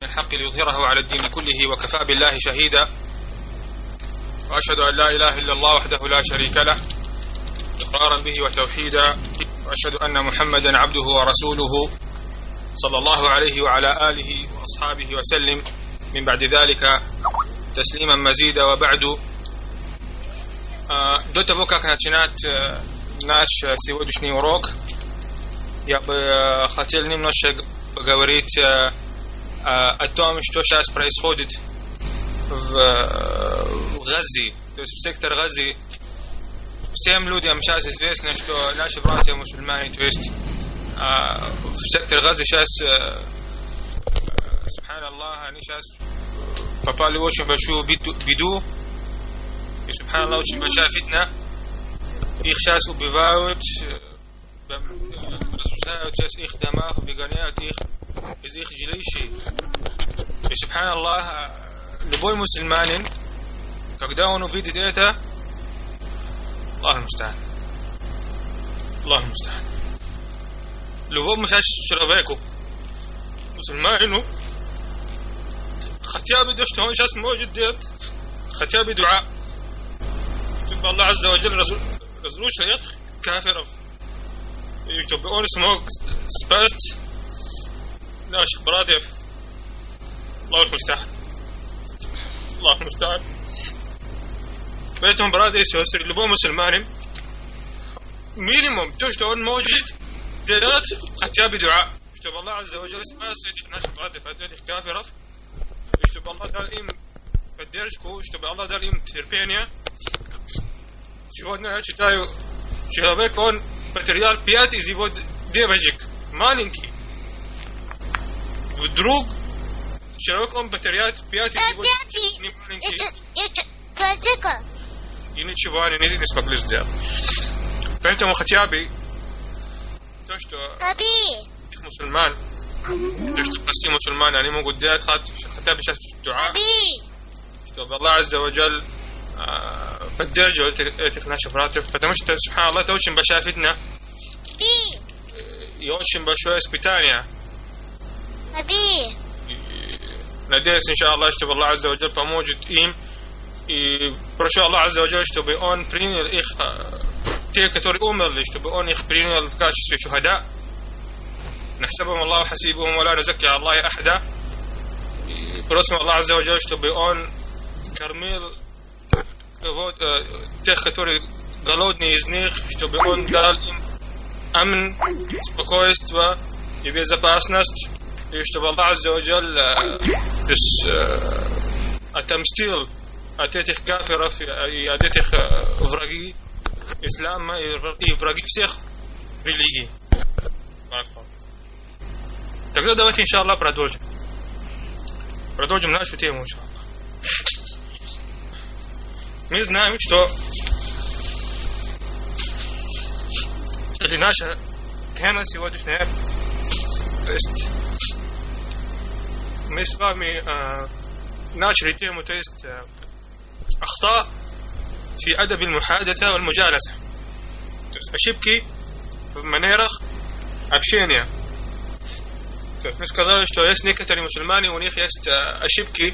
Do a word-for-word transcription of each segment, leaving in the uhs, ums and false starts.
الحق ليظهره على الدين كله وكفى بالله شهيدا وأشهد أن لا إله إلا الله وحده لا شريك له إقرارا به وتوحيدا وأشهد أن محمدا عبده ورسوله صلى الله عليه وعلى آله وأصحابه وسلم من بعد ذلك تسليما مزيدا وبعد. До того, как начинать наш сегодняшний урок, я бы хотел немножко поговорить о том, что сейчас происходит в, в Газе, то есть в секторе Гази. Всем людям сейчас известно, что наши братья мусульмане, то есть в секторе Гази сейчас, субханаллах, они сейчас попали в очень большую беду. И, субханаллах, очень большая фитна. Их сейчас убивают, разрушают сейчас их дома, выгоняют их из их жилищей. И, субханаллах, любой мусульманин, когда он увидит это, Аллах муста'ан, Аллах муста'ан, любому сейчас человеку, мусульманину, хотя бы то, что он сейчас может делать, хотя бы дуа, чтобы Аллах Азза ва Джаль разрушил этих кафиров, и чтобы он смог спасти наших братьев. Аллах муста'ан, Аллах муста'ан. Поэтому, братья и сестры, любой мусульманин, минимум то, что он может делать, хотя бы дуа, чтобы Аллах Азза ва Джаль спас этих наших братьев от этих кафиров, и чтобы Аллах дал им поддержку, чтобы Аллах дал им терпение. Сегодня я читаю, человек, он потерял пять из его девочек, маленький. Вдруг человек, он потеряет пять из его девочек, маленький. И ничего они не смогли сделать. Поэтому хотя бы то, что их мусульман, то, что простые мусульмане, они могут делать хотя бы сейчас дуа, чтобы Аллах Азза ва Джаль поддерживал этих наших братьев, потому что, субханаллах, это очень большая фитна и очень большое испытание. И надеюсь, иншаллах, чтобы Аллах Азза ва Джаль поможет им, и прошу Аллах Азза ва Джаль, чтобы он принял их, те, которые умерли, чтобы он их принял в качестве шухада. Нахсабум Аллаху хасибухум ва ла нузакки Аллахи ахада. И просим Аллах Азза ва Джаль, чтобы он кормил вот, тех, которые голодные из них, чтобы он дал им амн, спокойствие и безопасность, и чтобы Аллах Азза ва Джаль отомстил от этих кафиров и от этих враги ислама и враги всех религий. Тогда давайте, иншаллах, продолжим. Продолжим нашу тему, иншаллах. Мы знаем, что или наша тема сегодняшняя, то есть мы с вами э, начали тему, то есть э, ахта фи адаб аль-мухадатha валь-муджаласа, то есть ошибки в манерах общения. То есть мы сказали, что есть некоторые мусульмане, у них есть э, ошибки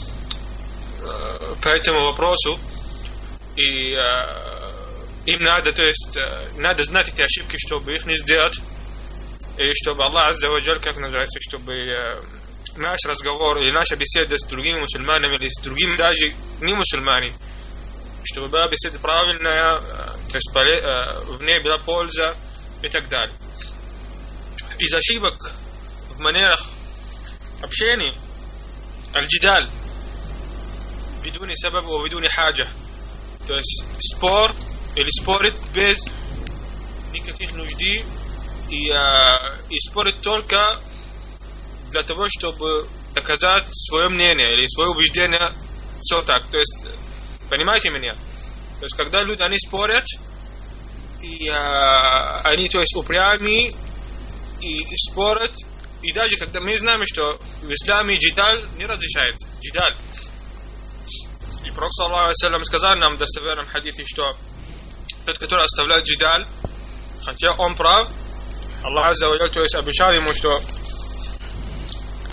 э, по этому вопросу, и э, им надо, то есть э, надо знать эти ошибки, чтобы их не сделать, и чтобы Аллах Азза ва Джаль, как называется, чтобы э, наш разговор или наша беседа с другими мусульманами или с другими даже не мусульманами, чтобы была беседа правильная, э, то есть э, в ней была польза и так далее. Из ошибок в манерах общения аль-джидаль бидуни сабаб ва бидуни хаджа, то есть спор или спорить без никаких нужды и, э, и спорить только для того, чтобы доказать свое мнение или свое убеждение. Все так, то есть понимаете меня? То есть когда люди, они спорят и э, они, то есть, упрямы и спорят, и даже когда мы знаем, что в исламе джидаль не разрешается, джидаль. И Пророк саллаллаху алейхи ва саллям сказал нам в достоверном хадисе, что тот, который оставляет джидаль, хотя он прав, Аллах Азза ва Джаль, то есть, обещал ему, что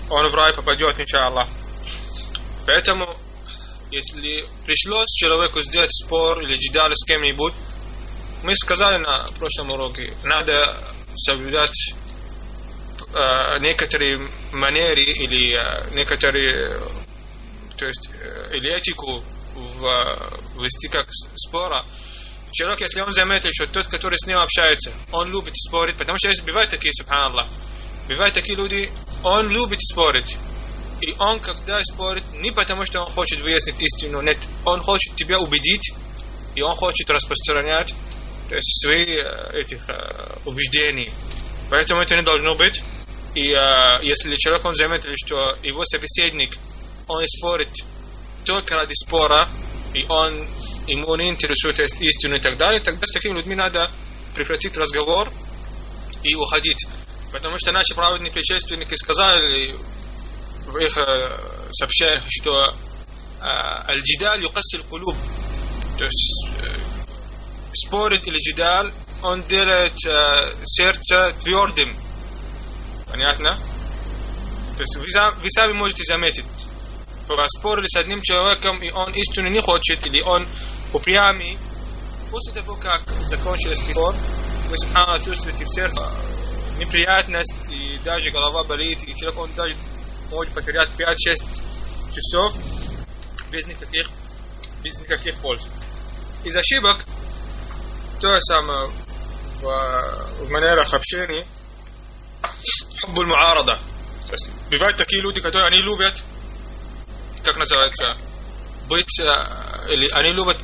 он в рай попадет, иншаллах. Поэтому, если пришлось человеку сделать спор или джидаль с кем-нибудь, мы сказали на прошлом уроке, надо соблюдать э, некоторые манеры или э, некоторые, то есть, э, или этику в, в вести как спора. Человек, если он заметил, что тот, который с ним общается, он любит спорить, потому что есть, бывают такие, субханаллах, бывают такие люди, он любит спорить. И он, когда спорит, не потому, что он хочет выяснить истину, нет, он хочет тебя убедить, и он хочет распространять, то есть, свои этих э, убеждений. Поэтому это не должно быть. И э, если человек, он заметил, что его собеседник, он спорит только ради спора, и он, ему не интересует истину и так далее, тогда с такими людьми надо прекратить разговор и уходить. Потому что наши праведные предшественники сказали в их э, сообщениях, что аль-джидаль юкассир кулуб, то есть э, спорить или джидаль, он делает э, сердце твердым. Понятно? То есть вы, вы сами можете заметить, поспорили с одним человеком, и он истину не хочет, или он упрямый. После того, как закончился спор, вы субханаллах чувствуете в сердце неприятность, и даже голова болит, и человек, он даже может потерять пять-шесть часов без никаких, без никаких польз. Из ошибок то же самое в, в манерах общения хуббуль муарада. То есть бывают такие люди, которые они любят, как называется, быть, или они любят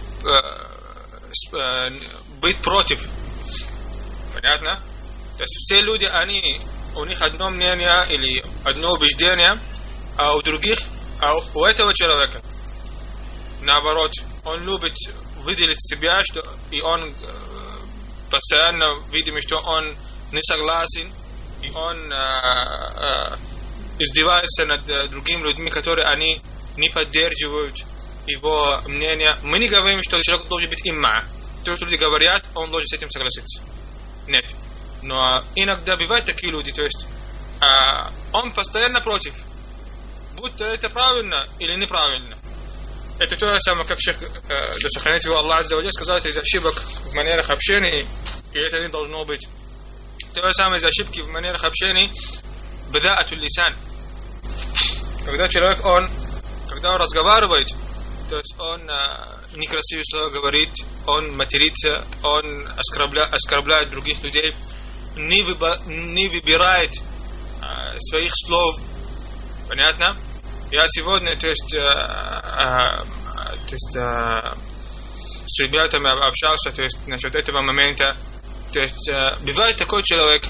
быть против. Понятно? То есть все люди, они, у них одно мнение или одно убеждение, а у других, а у этого человека наоборот, он любит выделить себя, что и он э, постоянно видим, что он не согласен, и он э, э, издевается над э, другими людьми, которые они не поддерживают его мнение. Мы не говорим, что человек должен быть имма. То, что люди говорят, он должен с этим согласиться. Нет. Но иногда бывают такие люди, то есть э, он постоянно против, будь то это правильно или неправильно. Это то же самое, как шейх, э, да сохранит его Аллах Азза ва Джалля, сказал, это из ошибок в манерах общения, и это не должно быть. То же самое из ошибки в манерах общения бадаатуль лисан. Когда человек, он, когда он разговаривает, то есть он э, некрасивые слова говорит, он матерится, он оскорбля, оскорбляет других людей, не, выбо, не выбирает э, своих слов. Понятно? Я сегодня, то есть, э, э, то есть э, с ребятами общался, то есть насчет этого момента. То есть э, бывает такой человек,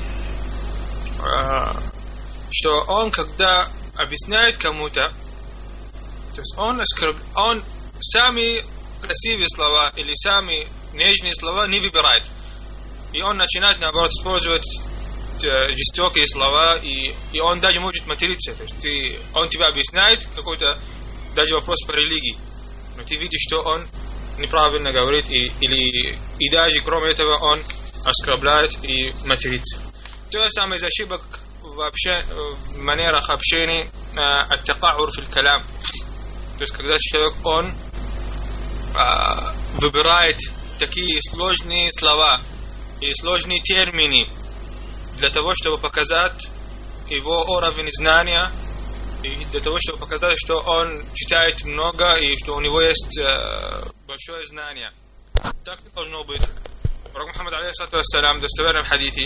э, что он, когда объясняет кому-то, то есть он, оскорб... он сами красивые слова или сами нежные слова не выбирает. И он начинает, наоборот, использовать жестокие слова, и, и он даже может материться. То есть ты, он тебе объясняет какой-то даже вопрос по религии, но ты видишь, что он неправильно говорит, и, или, и даже кроме этого он оскорбляет и матерится. То же самое из ошибок в, обще... в манерах общения ат-такаур фил калам. То есть когда человек он а, выбирает такие сложные слова и сложные термины для того, чтобы показать его уровень знания, и для того, чтобы показать, что он читает много и что у него есть э, большое знание. Так не должно быть. Пророк Мухаммад алейхиссалату вассалям, достоверном хадите,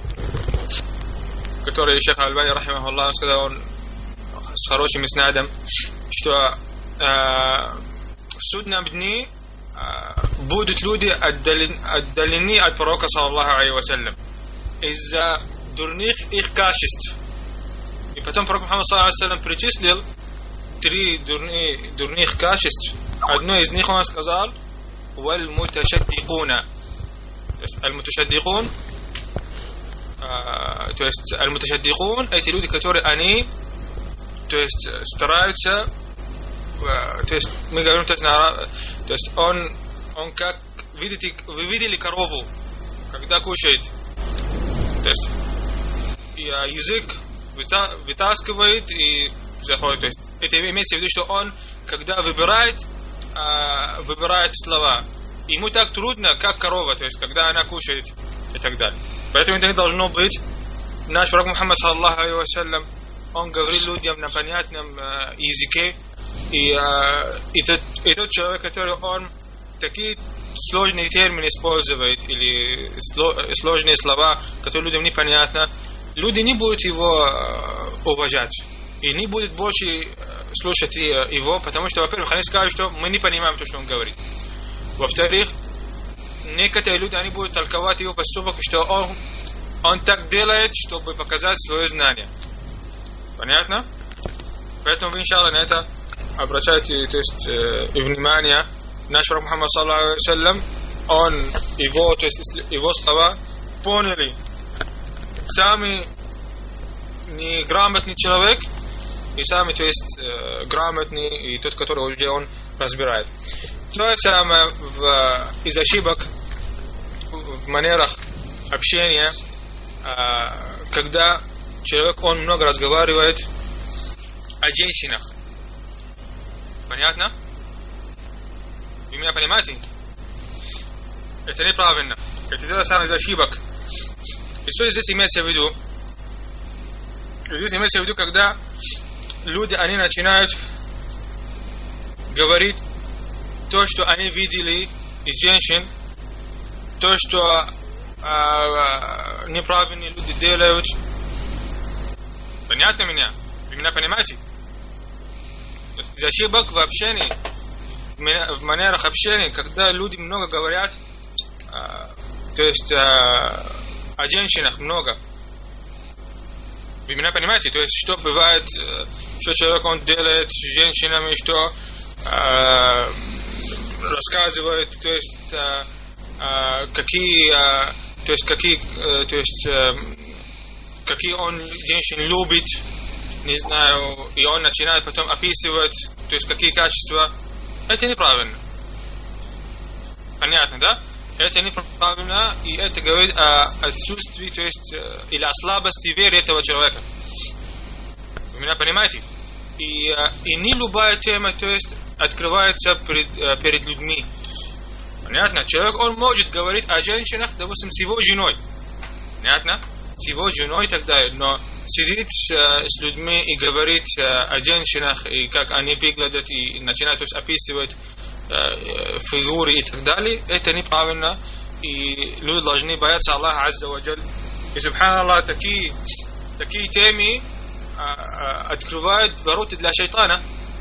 который шейх Аль-Альбани рахимахуллах сказал, он с хорошим иснадом, что э, в судном дне э, будут люди отдалены, отдалены от пророка саллаллаху алейхи вассалям из-за дурных их качеств. И потом пророк Мухаммад саллаллаху алейхи вассалям перечислил три дурные, дурных качеств. Одно из них он сказал: «Валь муташаддикуна». То есть аль-муташаддикун, то есть аль-муташаддикун, эти люди, которые они, то есть стараются, то есть мы говорим, то есть, то есть он, он как, видите, вы видели корову, когда кушает, то есть язык вытаскивает и заходит. То есть это имеется в виду, что он, когда выбирает, выбирает слова, ему так трудно, как корова, то есть когда она кушает и так далее. Поэтому это не должно быть. Наш пророк Мухаммад саллаллаху алейхи вассалям, он говорил людям на понятном языке, и, и, тот, и тот человек, который он такие сложные термины использует или сложные слова, которые людям непонятны, люди не будут его уважать и не будут больше слушать его, потому что, во-первых, они скажут, что мы не понимаем то, что он говорит. Во-вторых, некоторые люди, они будут толковать его поступок, что он, он так делает, чтобы показать свое знание. Понятно? Поэтому вы, иншаллах, на это обращайте, то есть, э, внимание. Наш пророк Мухаммад саллаллаху алейхи вассалям, он, его, то есть, его слова поняли самый неграмотный человек и самый, то есть, э, грамотный и тот, который уже он разбирает. То же самое в, из ошибок в манерах общения, э, когда человек, он много разговаривает о женщинах. Понятно? Вы меня понимаете? Это неправильно. Это то же самое из ошибок. И что здесь имеется в виду? Здесь имеется в виду, когда люди, они начинают говорить то, что они видели из женщин, то, что э, неправильные люди делают. Понятно меня? Вы меня понимаете? Из ошибок в общении, в манерах общения, когда люди много говорят, э, то есть э, о женщинах много. Вы меня понимаете? То есть, что бывает, э, что человек он делает с женщинами, что э, рассказывает, то есть, э, э, какие, э, то есть, какие, э, то есть, э, какие он женщин любит, не знаю, и он начинает потом описывать, то есть, какие качества. Это неправильно. Понятно, да? Это неправильно, и это говорит о отсутствии, то есть, или о слабости веры этого человека. Вы меня понимаете? И, и не любая тема, то есть, открывается перед, перед людьми. Понятно? Человек, он может говорить о женщинах, допустим, с его женой. Понятно? С его женой и так далее. Но сидит с, с людьми и говорит о женщинах, и как они выглядят, и начинает, то есть, описывать фигуры и так далее, это неправильно, и люди должны бояться Аллаха Азза ва Джаль. И субханаллах, такие, такие темы открывают ворота для шайтана.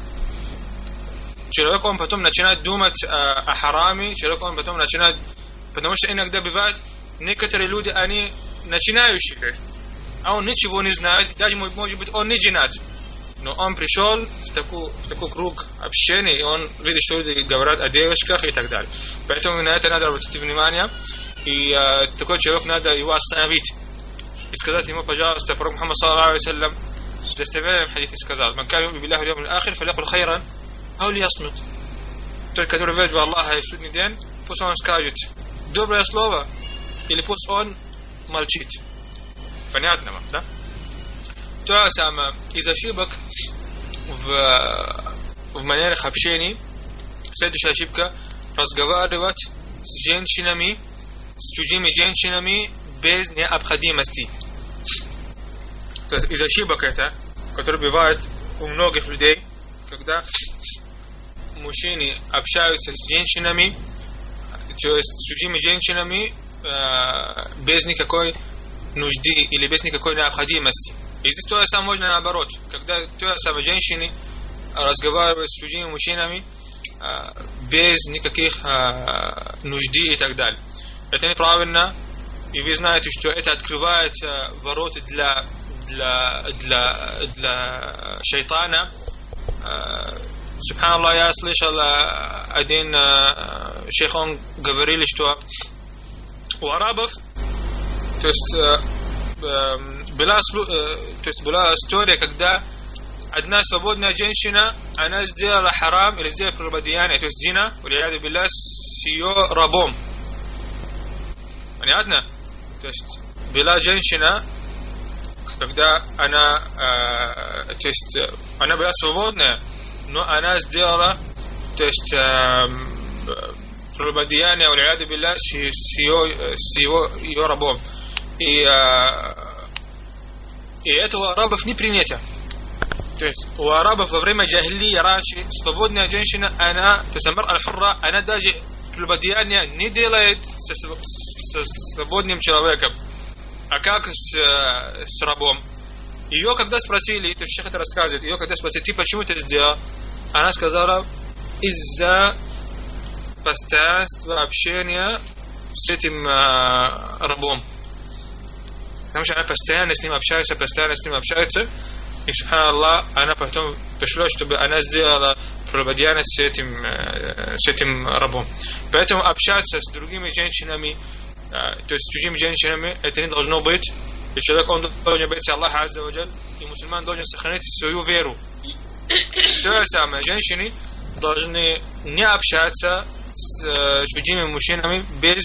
Человек, он потом начинает думать о, о хараме, человек, он потом начинает, потому что иногда бывает, некоторые люди, они начинающие, а он ничего не знает, даже, может быть, он не женат, но он пришел в такой, в такой круг общения, и он видит, что люди говорят о девочках и так далее. Поэтому на это надо обратить внимание, и э, такой человек надо его остановить и сказать ему, пожалуйста, пророк Мухаммад саллаллаху алейхи вассалям достоверным хадисе сказал: «Ман кана ю'мину биллахи вал явмил ахир, фалякул хайран ау лиясмут». Тот, который верит в Аллаха и в судный день, пусть он скажет доброе слово, или пусть он молчит. Понятно вам, да? То же самое из ошибок в, в манерах общения. Следующая ошибка — разговаривать с женщинами, с чужими женщинами без необходимости. То есть из ошибок это, которые бывают у многих людей, когда мужчины общаются с женщинами, то есть с чужими женщинами э, без никакой нужды или без никакой необходимости. И здесь то же самое можно наоборот, когда то же самое женщины разговаривают с чужими мужчинами э, без никаких э, нужды и так далее. Это неправильно, и вы знаете, что это открывает э, ворота для, для, для, для шайтана. Э, Субханаллах, я слышал э, один э, шейх, он говорил, что у арабов, то есть э, э, Была, то есть была история, когда одна свободная женщина, она сделала харам или сделала прелюбодеяние, то есть зина, валияду билля, с ее рабом. Понятно? То есть была женщина, когда она, э, то есть, она была свободная, но она сделала, то есть, э, прелюбодеяние, уляду билля, с ее, с его, ее рабом. И, э, и это у арабов не принято. То есть у арабов во время джахилия раньше свободная женщина, она, то есть мар аль-хурра, она даже прелюбодеяние не делает со, со свободным человеком, а как с, с рабом. Ее когда спросили, то есть шейх это рассказывает, ее когда спросили, ты почему это сделал? Она сказала, из-за постоянства общения с этим э, рабом. Потому что она постоянно с ним общается, постоянно с ним общается. И, субханаллах, она потом пришла, чтобы она сделала прелюбодеяние с этим, с этим рабом. Поэтому общаться с другими женщинами, то есть с чужими женщинами, это не должно быть. И человек, он должен бояться Аллаха Азза ва Джаль, и мусульман должен сохранить свою веру. То же самое, женщины должны не общаться с чужими мужчинами без,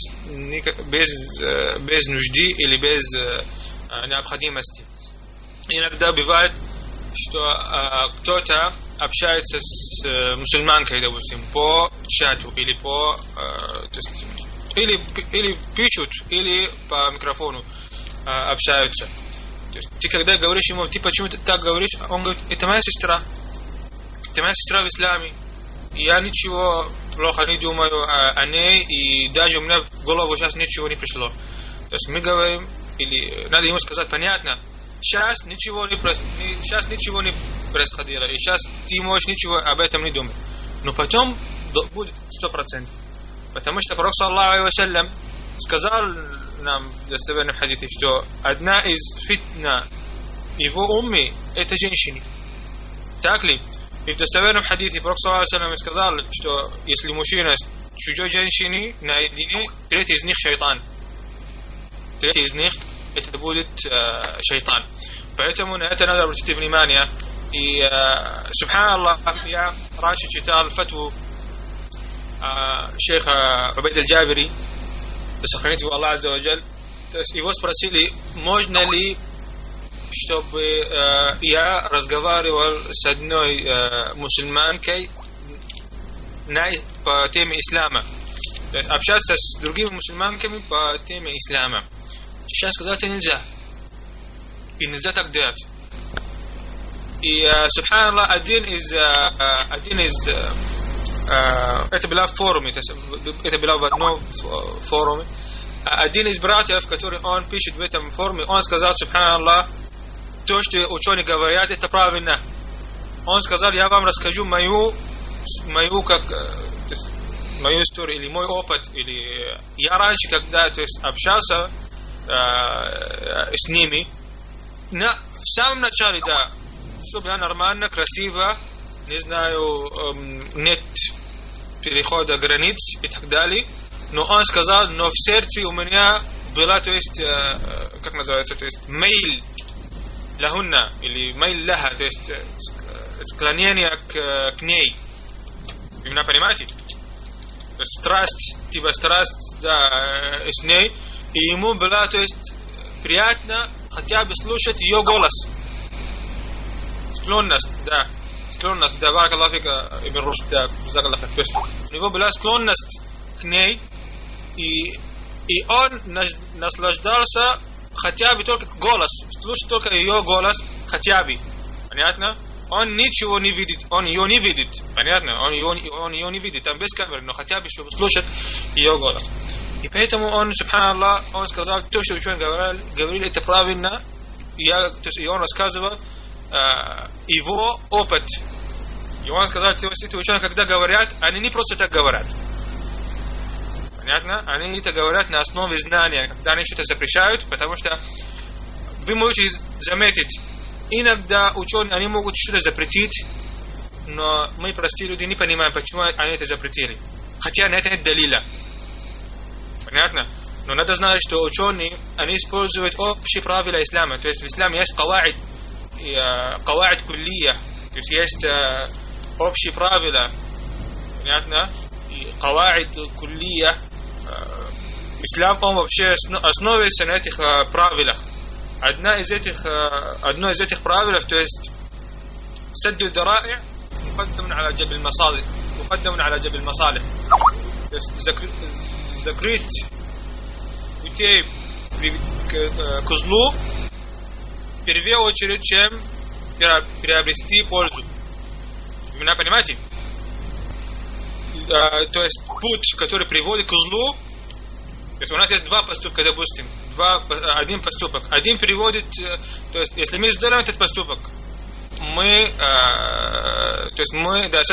без, без нужды или без необходимости. Иногда бывает, что э, кто-то общается с э, мусульманкой, допустим, по чату или по э, то есть, или, или пишут, или по микрофону э, общаются. То есть, ты когда говоришь ему, ты почему ты так говоришь, он говорит, это моя сестра. Это моя сестра в исламе. И я ничего плохо не думаю о, о ней, и даже у меня в голову сейчас ничего не пришло. То есть мы говорим, или надо ему сказать, понятно, сейчас ничего не, сейчас ничего не происходило, и сейчас ты можешь ничего об этом не думать. Но потом будет сто процентов. Потому что Пророк саллаллаху алейхи ва саллям сказал нам в достоверном хадите, что одна из фитна его умми это женщины. Так ли? И в достоверном хадите Пророк саллаллаху алейхи ва саллям сказал, что если мужчина с чужой женщиной наедине, третий из них шайтан. Третий из них это будет э, шайтан. Поэтому на это надо обратить внимание. И, э, субханаллах, я раньше читал фатву э, шейха Убайд аль-Джабири, да сохранит его Аллах Азза ва Джаль. То есть его спросили, можно ли, чтобы э, я разговаривал с одной э, мусульманкой на, по теме ислама. То есть общаться с другими мусульманками по теме ислама. Сейчас сказать это нельзя. И нельзя так делать. И, uh, субханаллах, один из, uh, один из uh, uh, это было в форуме, это было в одном форуме. Один из братьев, который он пишет в этом форуме, он сказал, субханаллах, то, что ученые говорят, это правильно. Он сказал, я вам расскажу мою, мою как, то есть, мою историю, или мой опыт, или я раньше, когда то есть, общался с ними, на, в самом начале, да, все было нормально, красиво, не знаю, эм, нет перехода границ и так далее, но он сказал, но в сердце у меня была, то есть, э, как называется, то есть, мейл лахунна, или мейл лаха, то есть, э, склонение к, к ней. Вы меня понимаете? То есть, страсть, типа страсть, да, э, с ней. И ему было, то есть, приятно хотя бы слушать ее голос. Склонность, да. Склонность, да, баракаллаху фика, Ибн Рушд, да, баракаллаху фика. То есть, у него была склонность к ней, и, и он наслаждался хотя бы только голос, слушать только ее голос, хотя бы. Понятно? Он ничего не видит, он ее не видит. Понятно? Он ее, он ее не видит, там без камеры, но хотя бы, чтобы слушать ее голос. И поэтому он, субханаллах, он сказал, то, что ученые говорили, говорили это правильно. И, я, то есть, и он рассказывал э, его опыт. И он сказал, что эти ученые, когда говорят, они не просто так говорят. Понятно? Они это говорят на основе знания, когда они что-то запрещают, потому что вы можете заметить, иногда ученые, они могут что-то запретить, но мы, простые люди, не понимаем, почему они это запретили. Хотя на это нет далиля. Понятно? Но надо знать, что ученые, они используют общие правила ислама. То есть в исламе есть каваид, каваид куллия. То есть есть общие правила. Понятно? И каваид куллия. Ислам, он вообще основывается на этих правилах. одна из этих, одно из этих правил, то есть سد الذرائع مقدم على جلب المصالح مقدم على جلب المصالح. То есть закрыть путей к злу в первую очередь, чем приобрести пользу. Вы меня понимаете? То есть путь, который приводит к злу. То есть у нас есть два поступка, допустим, два, один поступок. Один приводит, то есть если мы сделаем этот поступок, мы, э, то есть мы, да,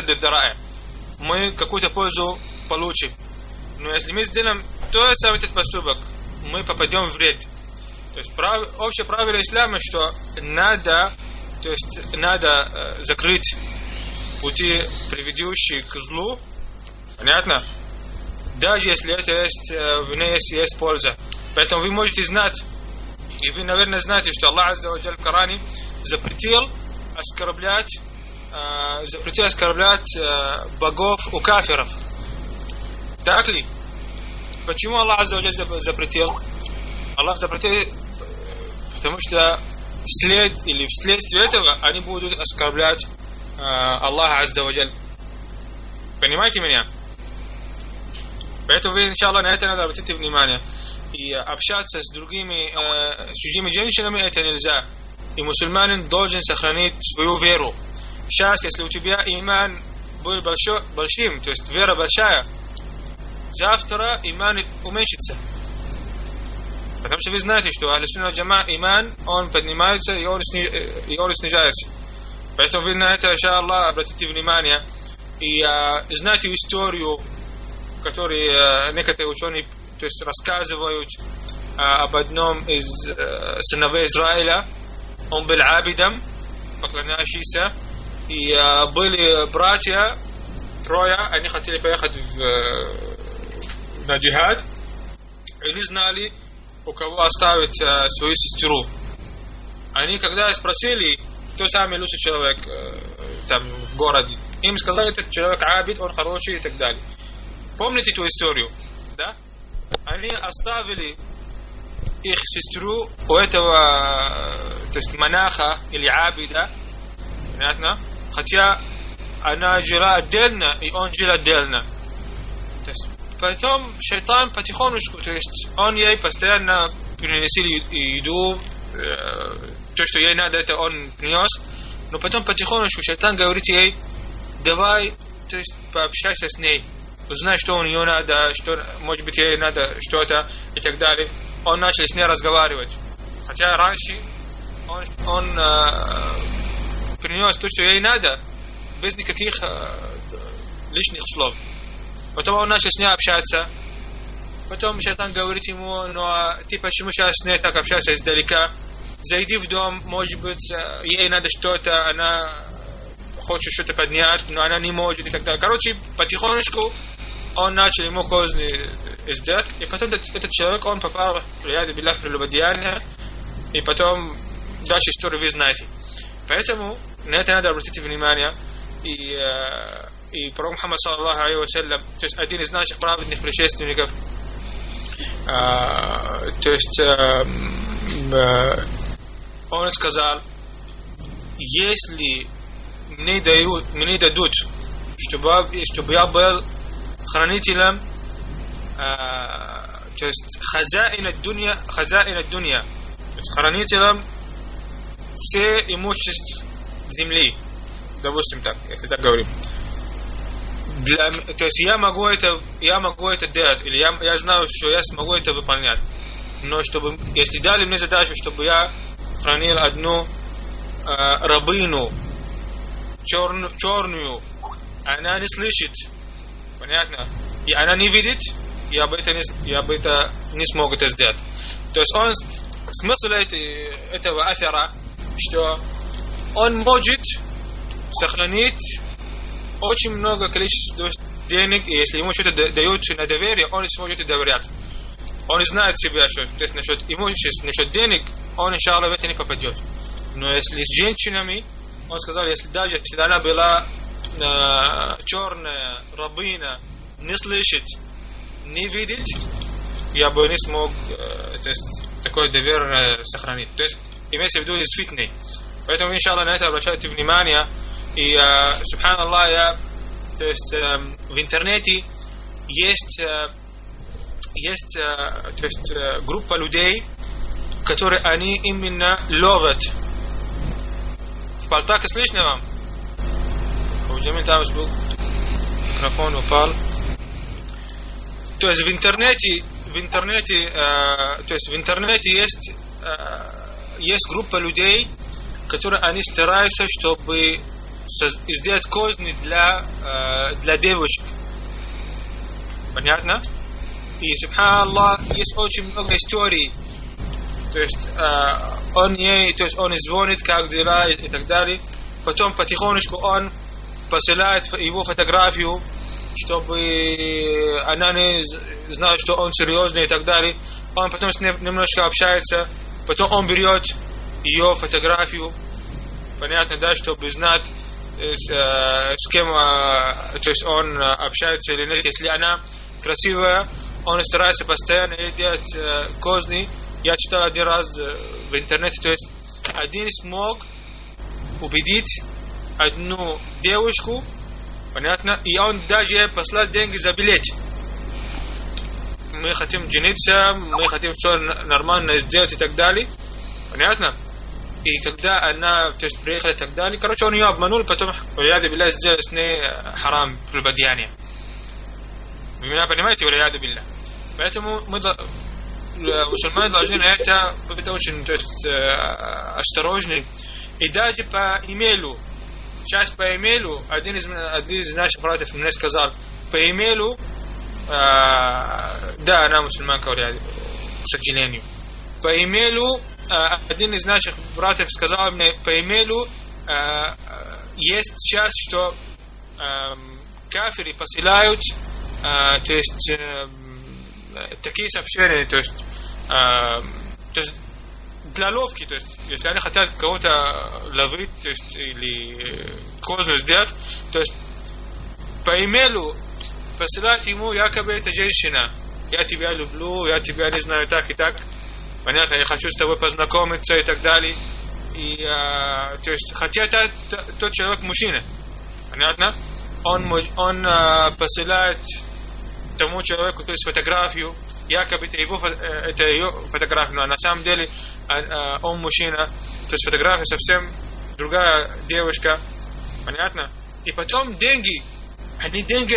мы какую-то пользу получим. Но если мы сделаем тот самый этот поступок, мы попадем в вред. То есть прав, общее правило ислама, что надо, то есть надо э, закрыть пути, приведущие к злу. Понятно? Даже если это есть, в ней есть, есть польза. Поэтому вы можете знать, и вы, наверное, знаете, что Аллах Азза ва Джаль в Коране запретил оскорблять, э, запретил оскорблять э, богов у кафиров. Так ли? Почему Аллах Азза ва Джаль запретил? Аллах запретил, потому что вслед или вследствие этого они будут оскорблять э, Аллаха Азза ва Джаль. Понимаете меня? Поэтому вы, иншаллах, на это надо обратить внимание. И общаться с другими, э, с чужими женщинами это нельзя. И мусульманин должен сохранить свою веру. Сейчас, если у тебя иман был большой, большим, то есть вера большая, завтра иман уменьшится. Потому что вы знаете, что Ахлю Сунна Джама иман, он поднимается и он, сни, и он снижается. Поэтому вы на это, иншаллах, обратите внимание. И э, знаете историю, которые э, некоторые ученые, то есть, рассказывают э, об одном из э, сыновей Израиля. Он был абидом, поклоняющийся, и э, были братья, трое, они хотели поехать в, э, на джихад, и не знали, у кого оставить э, свою сестру. Они, когда спросили, кто самый лучший человек э, там в городе, им сказали, этот человек абид, он хороший и так далее. Помните эту историю? Да? Они оставили их сестру у этого, то есть монаха или абида, понятно? Хотя она жила отдельно, и он жил отдельно. То есть потом шайтан потихонечку, то есть он ей постоянно приносил еду, то, что ей надо, это он принес, но потом потихонечку шайтан говорит ей, давай, то есть пообщайся с ней, узнай, что у нее надо, что, может быть, ей надо что-то и так далее. Он начал с ней разговаривать. Хотя раньше он, он э, принес то, что ей надо, без никаких э, лишних слов. Потом он начал с ней общаться. Потом шайтан говорит ему, ну а ты почему сейчас с ней так общаешься издалека? Зайди в дом, может быть, э, ей надо что-то, она хочет что-то поднять, но она не может и так далее. Короче, потихонечку он начал ему козни сделать, и потом этот, этот человек, он попал в прелюбодеяние, и потом дальше историю вы знаете. Поэтому на это надо обратить внимание. И, э, и пророк Мухаммад саллаллаху алейхи ва саллям, то есть один из наших праведных предшественников, э, то есть э, э, он сказал, если мне дают, мне дадут, чтобы, чтобы я был хранителем, э, то есть хазаин ад-дунья, хазаин ад-дунья, то есть хранителем все имуществ земли, допустим так, если так говорим. Для, то есть я могу это, я могу это делать, или я, я знаю, что я смогу это выполнять. Но чтобы, если дали мне задачу, чтобы я хранил одну э, рабыну, черную, черную, она не слышит, понятно, и она не видит, я бы это не, я бы это не смог это сделать. То есть он, смысл этого афера, что он может сохранить очень много количества денег, и если ему что-то дают на доверие, он не сможет доверять. Он знает себя, что то есть, насчет имущества, насчет денег, он, иншаллах, в это не попадет. Но если с женщинами, он сказал, если даже если она была э, черная, рабына, не слышит, не видит, я бы не смог э, то есть, такой доверие сохранить. То есть имеется в виду с фитной. Поэтому, иншаллах, на это обращайте внимание. И, э, субханаллах, я, то есть э, в интернете есть, э, есть э, то есть, э, группа людей, которые они именно ловят. В Палтаке слышно вам? У Джамиль там был микрофон упал. То есть в интернете, в интернете, э, то есть в интернете есть, э, есть группа людей, которые они стараются, чтобы сделать козни для, э, для девушек. Понятно? И, субханаллах, есть очень много историй. То есть, э, он ей, то есть он звонит, как дела и, и так далее. Потом потихонечку он посылает его фотографию, чтобы она не знала, что он серьезный и так далее. Он потом с ним немножко общается. Потом он берет ее фотографию. Понятно, да, чтобы знать, с, э, с кем э, то есть он общается или нет. Если она красивая, он старается постоянно делать э, козни. Я читал один раз в интернете, то есть один смог убедить одну девушку, понятно, и он даже послал деньги за билет. Мы хотим жениться, мы хотим все нормально сделать и так далее, понятно. И когда она, то есть, приехала и так далее, короче, он ее обманул, потом, валияду билля, сделал с ней харам, прелюбодеяние. Вы меня понимаете, валияду билля? Поэтому мы мусульмане должны на это быть очень, то есть, осторожны. И даже по имейлу, сейчас по имейлу, один из, один из наших братьев мне сказал, по имейлу, э, да, она мусульманка, к сожалению, по имейлу, э, один из наших братьев сказал мне, по имейлу, э, есть сейчас, что э, кафиры посылают, э, то есть, э, такие сообщения, то есть, э, то есть для ловки, то есть, если они хотят кого-то ловить, то есть, или козну сделать, то есть, по имейлу посылать ему, якобы это женщина, я тебя люблю, я тебя не знаю, так и так, понятно, я хочу с тобой познакомиться и так далее, и, а, то есть, хотя та, та, тот человек мужчина, понятно, он, он а, посылает тому человеку, то есть, фотографию, якобы это его, это ее фотография, но на самом деле он мужчина, то есть фотография совсем другая девушка, понятно? И потом деньги, они деньги,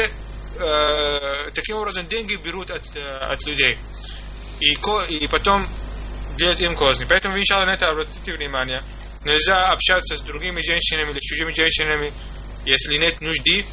э, таким образом деньги берут от, от людей. И, и потом делают им козни. Поэтому, иншаллах, на это обратите внимание. Нельзя общаться с другими женщинами или с чужими женщинами, если нет нужды.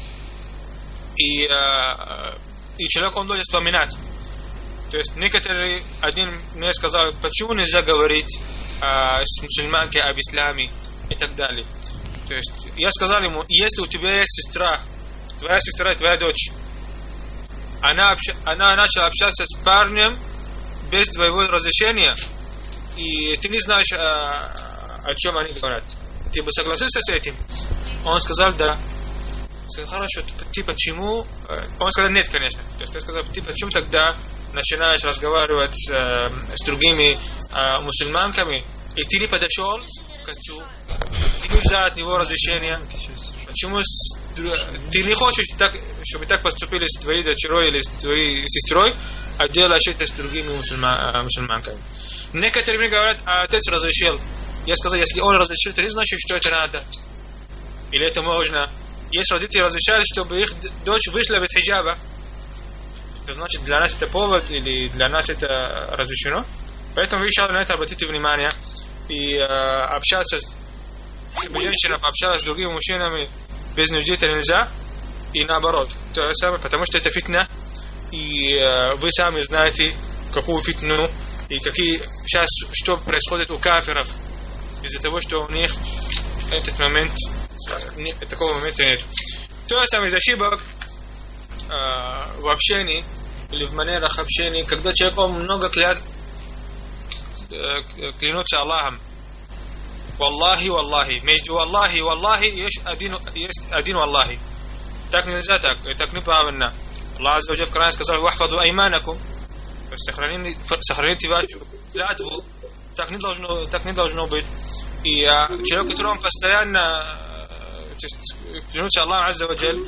И, э, и человек, он должен вспоминать. То есть некоторые, один мне сказал, почему нельзя говорить а, с мусульманкой об исламе и так далее. То есть я сказал ему, если у тебя есть сестра, твоя сестра, твоя дочь, она, общ... она начала общаться с парнем без твоего разрешения, и ты не знаешь, а, о чем они говорят. Ты бы согласился с этим? Он сказал, да. Сказал, хорошо, ты почему? Он сказал, нет, конечно. То есть я сказал, ты почему тогда начинаешь разговаривать э, с другими э, мусульманками, и ты не подошел к отцу, ты не взял от него разрешения. Почему с, ты не хочешь, так, чтобы так поступили с твоей дочерой или с твоей сестрой, а делаешь это с другими мусульма, мусульманками? Некоторые мне говорят, а отец разрешил. Я сказал, если он разрешил, это не значит, что это надо. Или это можно. Если родители разрешают, чтобы их дочь вышла без хиджаба, это значит, для нас это повод или для нас это разрешено. Поэтому, иншаллах, на это обратите внимание. И э, общаться, чтобы женщина пообщалась с другими мужчинами без нужды, это нельзя. И наоборот, то же самое, потому что это фитна. И э, вы сами знаете, какую фитну и какие сейчас, что происходит у кафиров из-за того, что у них в этот момент не, такого момента нет. То же самое из ошибок э, в общении или в манерах общения, когда человек он много клят, э, клянутся Аллахом. Валлахи, валлахи. Между Аллахи и валлахи есть один, есть один валлахи. Так нельзя так, так неправильно. Аллах Азза ва Джалля в Коране сказал: «Вахфаду айманакум». То есть сохранить, сохранить вашу клятву, так не должно, так не должно быть. И а, человек, которому постоянно клянется Аллахом Азза ва Джаль,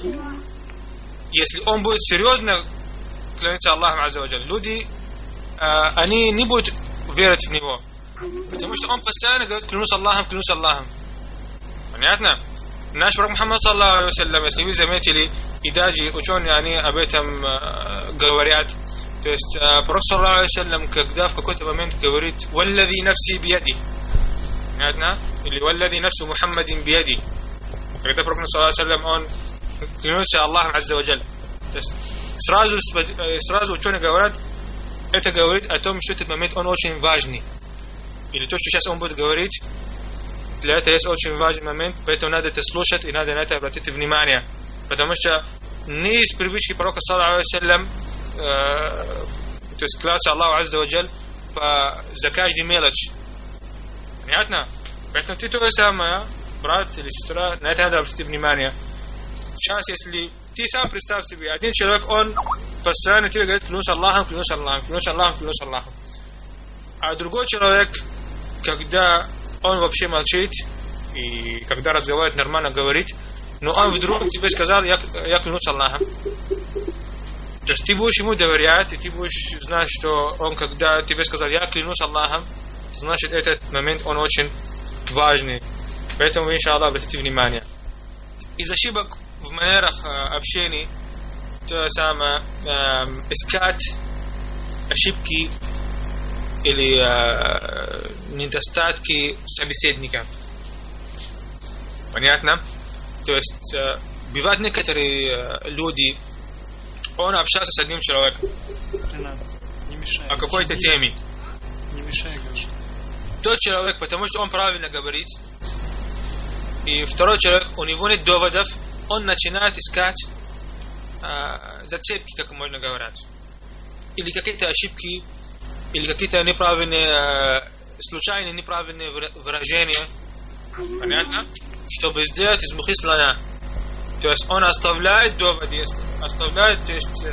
если он будет серьезно клянется Аллахом Азза ва Джаль, люди, а, они не будут верить в него. Потому что он постоянно говорит: клянусь Аллахом, клянусь Аллахом. Понятно? Наш пророк Мухаммад саллаллаху алейхи ва саллям, если вы заметили, и даже ученые, они об этом э, говорят. То есть э, пророк саллаллаху алейхи ва саллям, когда в какой-то момент говорит: «Валлади нафси бияди», понятно? Или «Валлади нафсу Мухаммадин бияди», когда пророк саллаллаху алейхи ва саллям, он клянется Аллахом Азза ва Джаль. То есть сразу, сразу ученые говорят, это говорит о том, что этот момент он очень важный. Или то, что сейчас он будет говорить, для этого есть очень важный момент, поэтому надо это слушать и надо на это обратить внимание. Потому что не из привычки пророка саллаллаху алейхи ва саллям, э, то есть кляться Аллаху Азза ва Джаль за каждую мелочь. Понятно? Поэтому ты то же самое, брат или сестра, на это надо обратить внимание. Сейчас, если ты сам представь себе, один человек, он постоянно тебе говорит: клянусь Аллахом, клянусь Аллахом, клянусь Аллахом, клянусь Аллахом. А другой человек, когда он вообще молчит, и когда разговаривает, нормально говорит, но он вдруг тебе сказал: я, я клянусь Аллахом. То есть ты будешь ему доверять, и ты будешь знать, что он, когда тебе сказал: я клянусь Аллахом, значит, этот момент, он очень важный. Поэтому, иншаллах, обратите внимание. Из ошибок в манерах э, общения, то самое, э, искать ошибки или э, недостатки собеседника. Понятно? То есть э, бывают некоторые э, люди, он общался с одним человеком не мешай, о какой-то не, теме. Не мешай, говоришь. Тот человек, потому что он правильно говорит, и второй человек, у него нет доводов, он начинает искать э, зацепки, как можно говорить, или какие-то ошибки, или какие-то неправильные, случайные неправильные выражения, понятно? Чтобы сделать из мухи слона. То есть он оставляет доводы, оставляет, то есть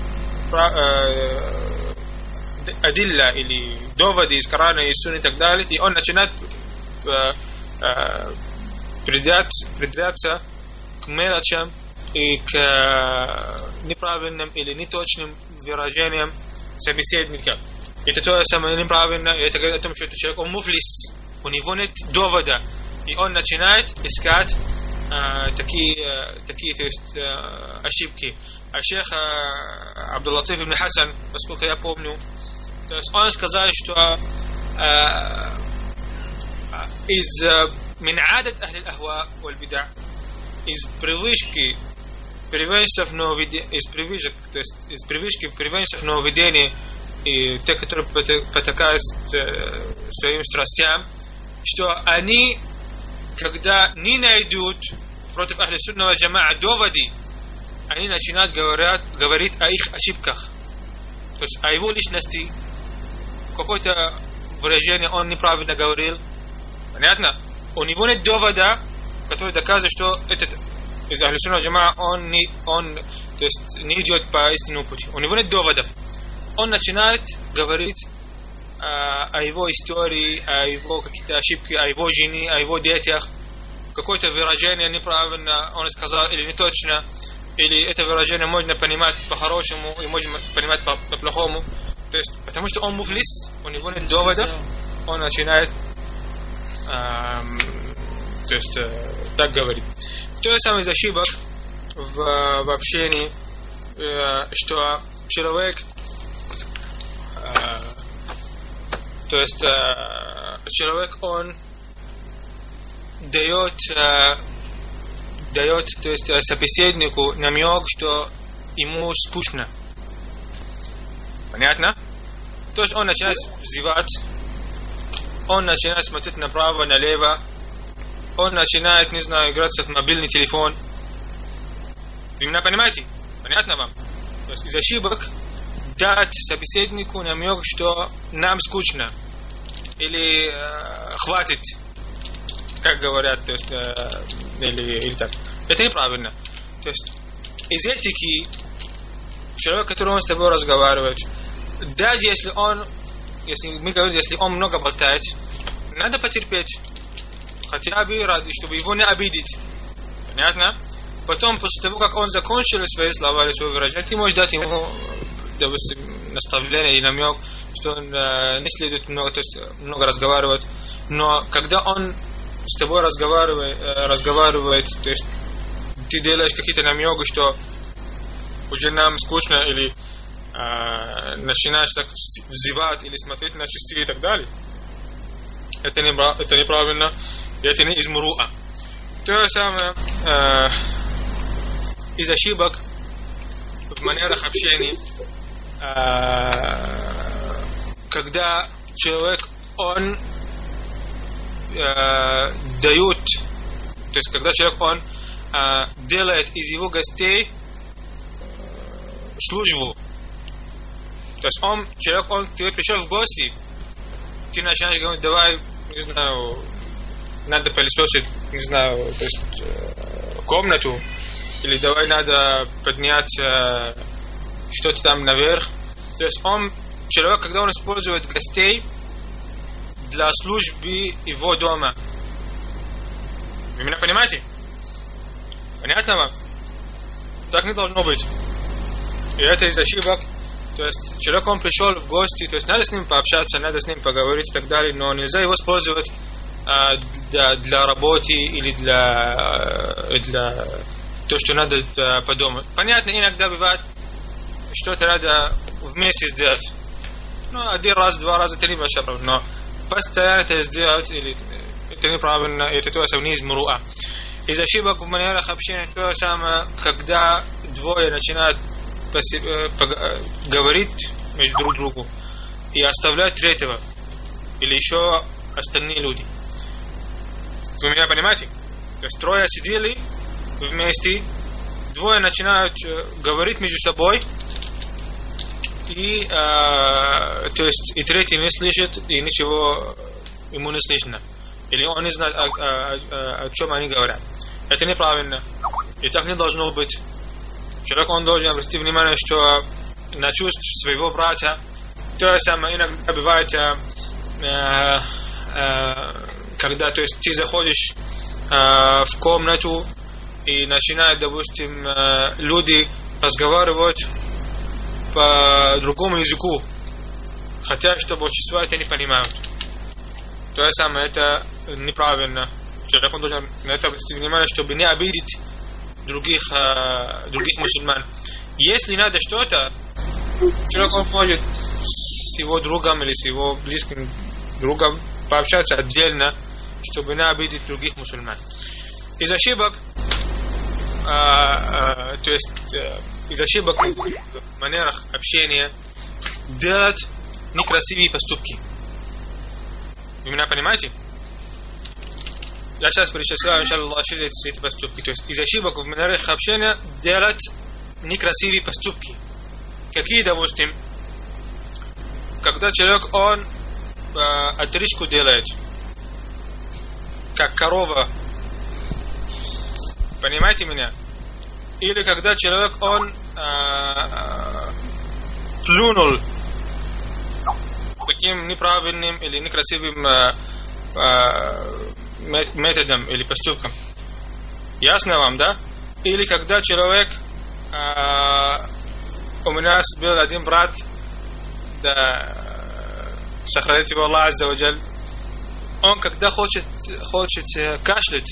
адилля или доводы из Корана и Сунны и так далее, и он начинает э, э, придираться к мелочам и к э, неправильным или неточным выражениям собеседника. Это то самое неправильно, и это говорит о том, что этот человек, он муфлис, у него нет довода, и он начинает искать э, такие, э, такие то есть, э, ошибки. А шейх э, Абдул-Латиф ибн Хасан, насколько я помню, то есть он сказал, что э, из من عادة أهل الأهواء والبدع, из привычки приверженцев нововведения, из привычек, то есть из привычки приверженцев нововведения и те, которые потакают э, своим страстям, что они, когда не найдут против Ахли Сунна валь Джамаа доводы, они начинают говорить, говорить о их ошибках, то есть о его личности, какое-то выражение он неправильно говорил, понятно? У него нет довода, который доказывает, что этот из Ахли Сунна валь Джамаа он не, он, то есть, не идет по истинному пути. У него нет доводов. Он начинает говорить а, о его истории, о его каких-то ошибках, о его жене, о его детях. Какое-то выражение неправильно он сказал или не точно, или это выражение можно понимать по-хорошему и можно понимать по-плохому. То есть, потому что он муфлис, у него нет доводов, он начинает а, то есть, а, так говорить. То же самое из ошибок в, в общении, а, что человек то есть человек он дает дает то есть собеседнику намек, что ему скучно, понятно? То есть он начинает зевать, он начинает смотреть направо, налево, он начинает, не знаю, играться в мобильный телефон. Вы меня понимаете? Понятно вам? То есть из ошибок дать собеседнику намек, что нам скучно или э, хватит, как говорят, то есть, э, или, или так. Это неправильно. То есть из этики человек, который он с тобой разговаривает, даже если он, если мы говорим, если он много болтает, надо потерпеть. Хотя бы ради, чтобы его не обидеть. Понятно? Потом, после того, как он закончил свои слова или свои выражения, ты можешь дать ему, допустим, наставление или намек, что он э, не следует много, то есть, много разговаривать. Но когда он с тобой разговаривает, э, разговаривает, то есть ты делаешь какие-то намеки, что уже нам скучно, или э, начинаешь так взывать, или смотреть на часы и так далее, это, не, это неправильно, и это не из муруа. То же самое э, из ошибок в манерах общения, э, когда человек, он э, дает, то есть когда человек, он э, делает из его гостей службу. То есть он, человек, он к тебе пришел в гости, ты начинаешь говорить, давай, не знаю, надо пылесосить, не знаю, то есть э, комнату, или давай надо поднять э, что-то там наверх. То есть он, человек, когда он использует гостей для службы его дома. Вы меня понимаете? Понятно вам? Так не должно быть. И это из ошибок. То есть человек, он пришел в гости, то есть надо с ним пообщаться, надо с ним поговорить и так далее, но нельзя его использовать э, для, для работы или для, э, для того, что надо э, по дому. Понятно, иногда бывает, что-то надо вместе сделать. Ну, один раз, два раза, это не большая проблема. Но постоянно это сделать, или, это неправильно, это тоже не из муруа. Из ошибок в манерах общения то же самое, когда двое начинают говорить между друг другу и оставлять третьего или еще остальные люди. Вы меня понимаете? То есть трое сидели вместе, двое начинают говорить между собой, и, э, то есть, и третий не слышит, и ничего ему не слышно. Или он не знает, о, о, о, о чем они говорят. Это неправильно. И так не должно быть. Человек, он должен обратить внимание, что на чувств своего брата, то же самое иногда бывает, э, э, когда, то есть, ты заходишь э, в комнату и начинают, допустим, э, люди разговаривать по другому языку, хотя что большинство это не понимают. То же самое, это неправильно. Человек, он должен на это обратить внимание, чтобы не обидеть других, э, других мусульман. Если надо что-то, человек, он может с его другом или с его близким другом пообщаться отдельно, чтобы не обидеть других мусульман. Из ошибок, э, э, то есть э, из ошибок в манерах общения делать некрасивые поступки. Вы меня понимаете? Я сейчас перечисляю, иншаллах, эти, эти поступки. То есть из ошибок в манерах общения делать некрасивые поступки. Какие, допустим, когда человек, он э, отрыжку делает, как корова. Понимаете меня? Или когда человек, он э, плюнул таким неправильным или некрасивым э, э, методом или поступком. Ясно вам, да? Или когда человек, э, у меня был один брат, да, сохранить его Аллах азза ва джаль, он когда хочет, хочет кашлять,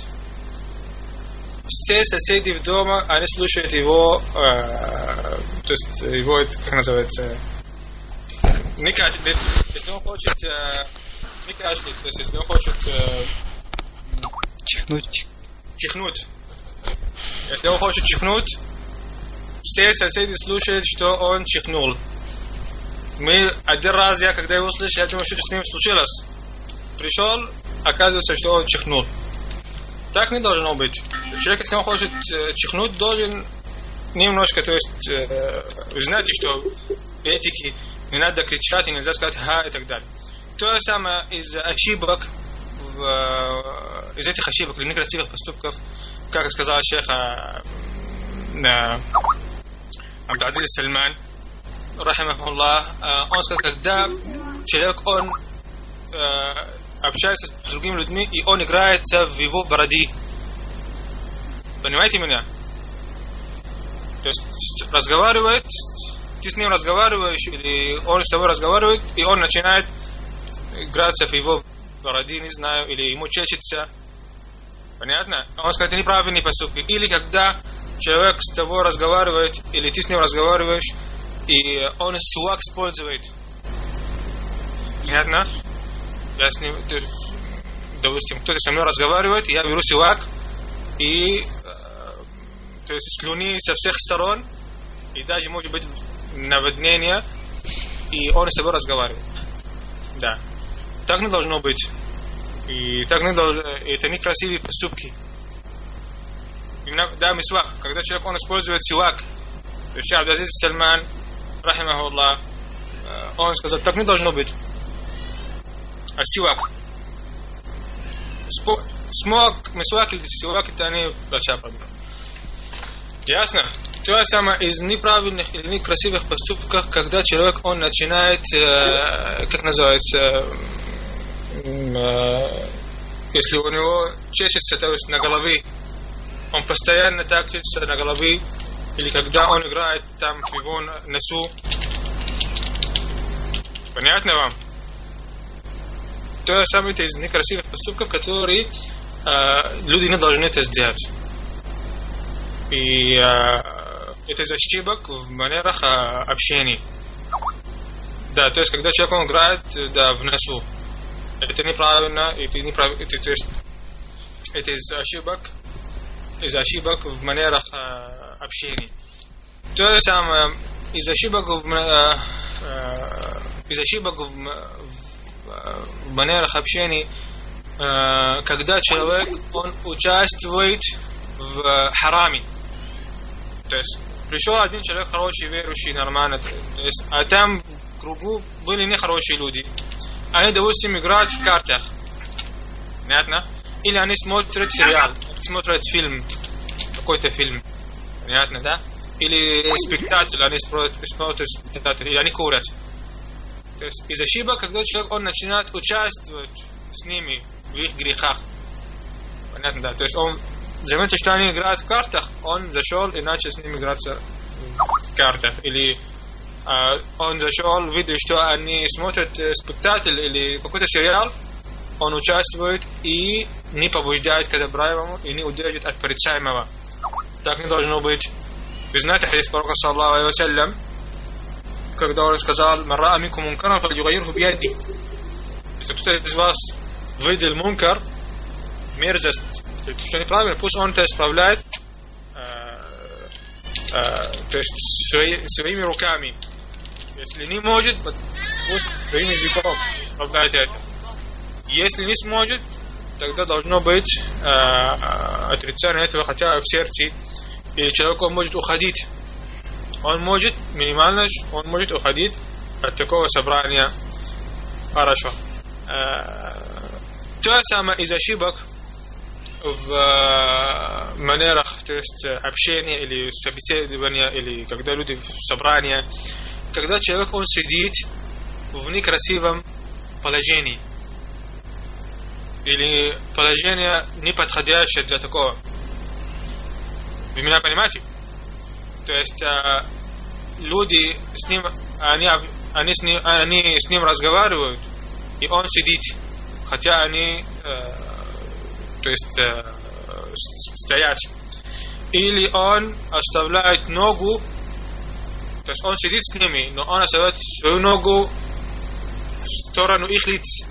все соседи в доме, они слушают его, э, то есть его, как называется, не кашлять. Если он хочет э, не кашлять, то есть если он хочет э, чихнуть. чихнуть, если он хочет чихнуть, все соседи слушают, что он чихнул. Мы один раз, я когда его слышал, я думаю, что с ним случилось. Пришел, оказывается, что он чихнул. Так не должно быть. Человек, если он хочет э, чихнуть, должен немножко, то есть, э, вы знаете, что в этике не надо кричать, и нельзя сказать «ха» и так далее. То же самое из ошибок, в, э, из этих ошибок или некрасивых поступков, как сказал шейх э, э, Абдул-Азиз Сальман, рахимахуллах, он сказал, когда человек, он общается с другими людьми, и он играется в его бороде. Понимаете меня? То есть разговаривает, ты с ним разговариваешь, или он с тобой разговаривает, и он начинает играться в его бороде, не знаю, или ему чешется. Понятно? Он сказал, это неправильный поступок. Или когда человек с тобой разговаривает, или ты с ним разговариваешь, и он сувак использует. Понятно? Я с ним, то есть, допустим, кто-то со мной разговаривает, я беру сувак, и э, то есть слюни со всех сторон, и даже может быть наводнение, и он с тобой разговаривает. Да. Так не должно быть. И так не должно, это некрасивые поступки. Именно, да, мисвак. Когда человек он использует сивак, то есть Абдул-Азиз Сальман, рахимахуллах, он сказал, так не должно быть. А сивак. Смог, мисвак или сивак, это не большая проблема. Ясно? То же самое из неправильных или некрасивых поступков, когда человек он начинает, э, как называется, э, если у него чешется, то есть на голове, он постоянно так чешется на голове, или когда он играет там в его носу. Понятно вам? То же самое из некрасивых поступков, которые э, люди не должны это сделать. И э, это из ошибок в манерах э, общения. Да, то есть когда человек он играет, да, в носу, это неправильно, это неправильно, это, то есть это из ошибок, из ошибок в манерах э, общения. То же самое из ошибок в, э, э, из ошибок в, в, в манерах общения, э, когда человек он участвует в э, хараме. То есть пришел один человек хороший, верующий, нормально, то есть, а там в кругу были нехорошие люди. Они, допустим, играют в картах. Понятно? Или они смотрят сериал, смотрят фильм, какой-то фильм. Понятно, да? Или спектакль, они смотрят, смотрят спектакль, или они курят. То есть из ошибок, когда человек он начинает участвовать с ними в их грехах. Понятно, да? То есть он заметил, что они играют в картах, он зашел и начал с ними играться в картах. Или э, он зашел, видел, что они смотрят э, спектакль или какой-то сериал, он участвует и не побуждает к доброму и не удержит от порицаемого. Так не должно быть. Вы знаете хадис пророка саллаллаху алейхи ва саллям, когда он сказал: «Ман ра'a минкум мункаран фальюгайрху бияди». Если кто-то из вас видел мункар, мерзость, что неправильно, пусть он это исправляет, э, э, то есть свои, своими руками. Если не может, пусть своим языком исправляет это. Если не сможет, тогда должно быть э, отрицание этого, хотя в сердце, и человек он может уходить. Он может, минимально, он может уходить от такого собрания. Хорошо. Э, то же самое из ошибок в э, манерах, то есть общения или собеседования, или когда люди в собрании, когда человек он сидит в некрасивом положении, или положение неподходящее для такого. Вы меня понимаете? То есть э, люди с ним, они, они, с ним, они с ним разговаривают, и он сидит, хотя они э, то есть э, стоят. Или он оставляет ногу, то есть он сидит с ними, но он оставляет свою ногу в сторону их лиц.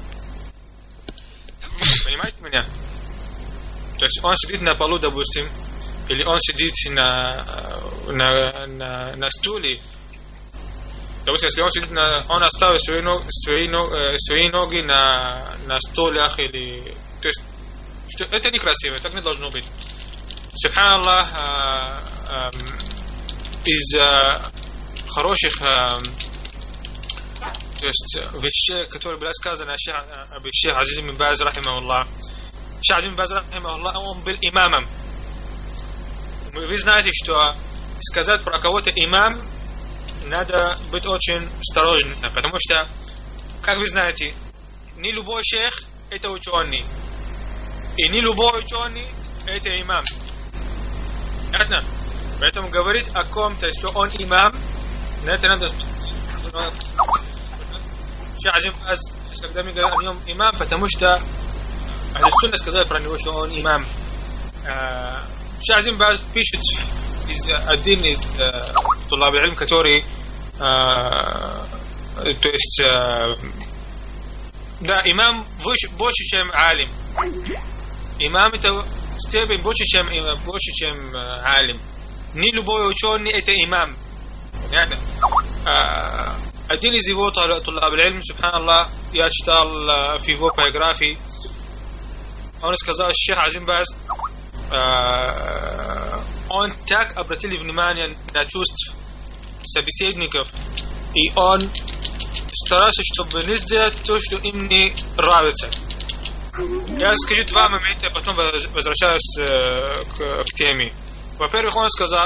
Понимаете меня? То есть он сидит на полу, допустим, или он сидит на, на, на, на стуле. Допустим, если он сидит на, он оставит свои, ног, свои, ног, свои ноги на, на стульях, или, то есть что, это некрасиво, так не должно быть. Субханаллах, э, э, из э, хороших э, то есть вещей, которые были сказаны об Шейх Азиз бин Баз рахимахуллах. Шейх Азиз бин Баз рахимахуллах, он был имамом. Вы знаете, что сказать про кого-то имам, надо быть очень осторожным, потому что, как вы знаете, не любой шейх это ученый, и не любой ученый это имам. Понятно? Поэтому говорить о ком-то, что он имам, на это надо... Шейх Баз, когда мы говорим о нем имам, потому что Ахль-Сунна сказали про него, что он имам. Шейх Баз пишет из один из тулаб аль-илм, который то есть да, имам выше, больше, чем алим. Имам это степень больше, чем больше, чем алим. Не любой ученый это имам. Понятно? Один из его тулаб аль-илм, субханаллах, я читал в его биографии, он сказал, Шейх Азим Баз, он так обратил внимание на чувств собеседников, и он старался, чтобы не сделать то, что им не нравится. Я скажу два момента, а потом возвращаюсь э, к, к теме. Во-первых, он сказал,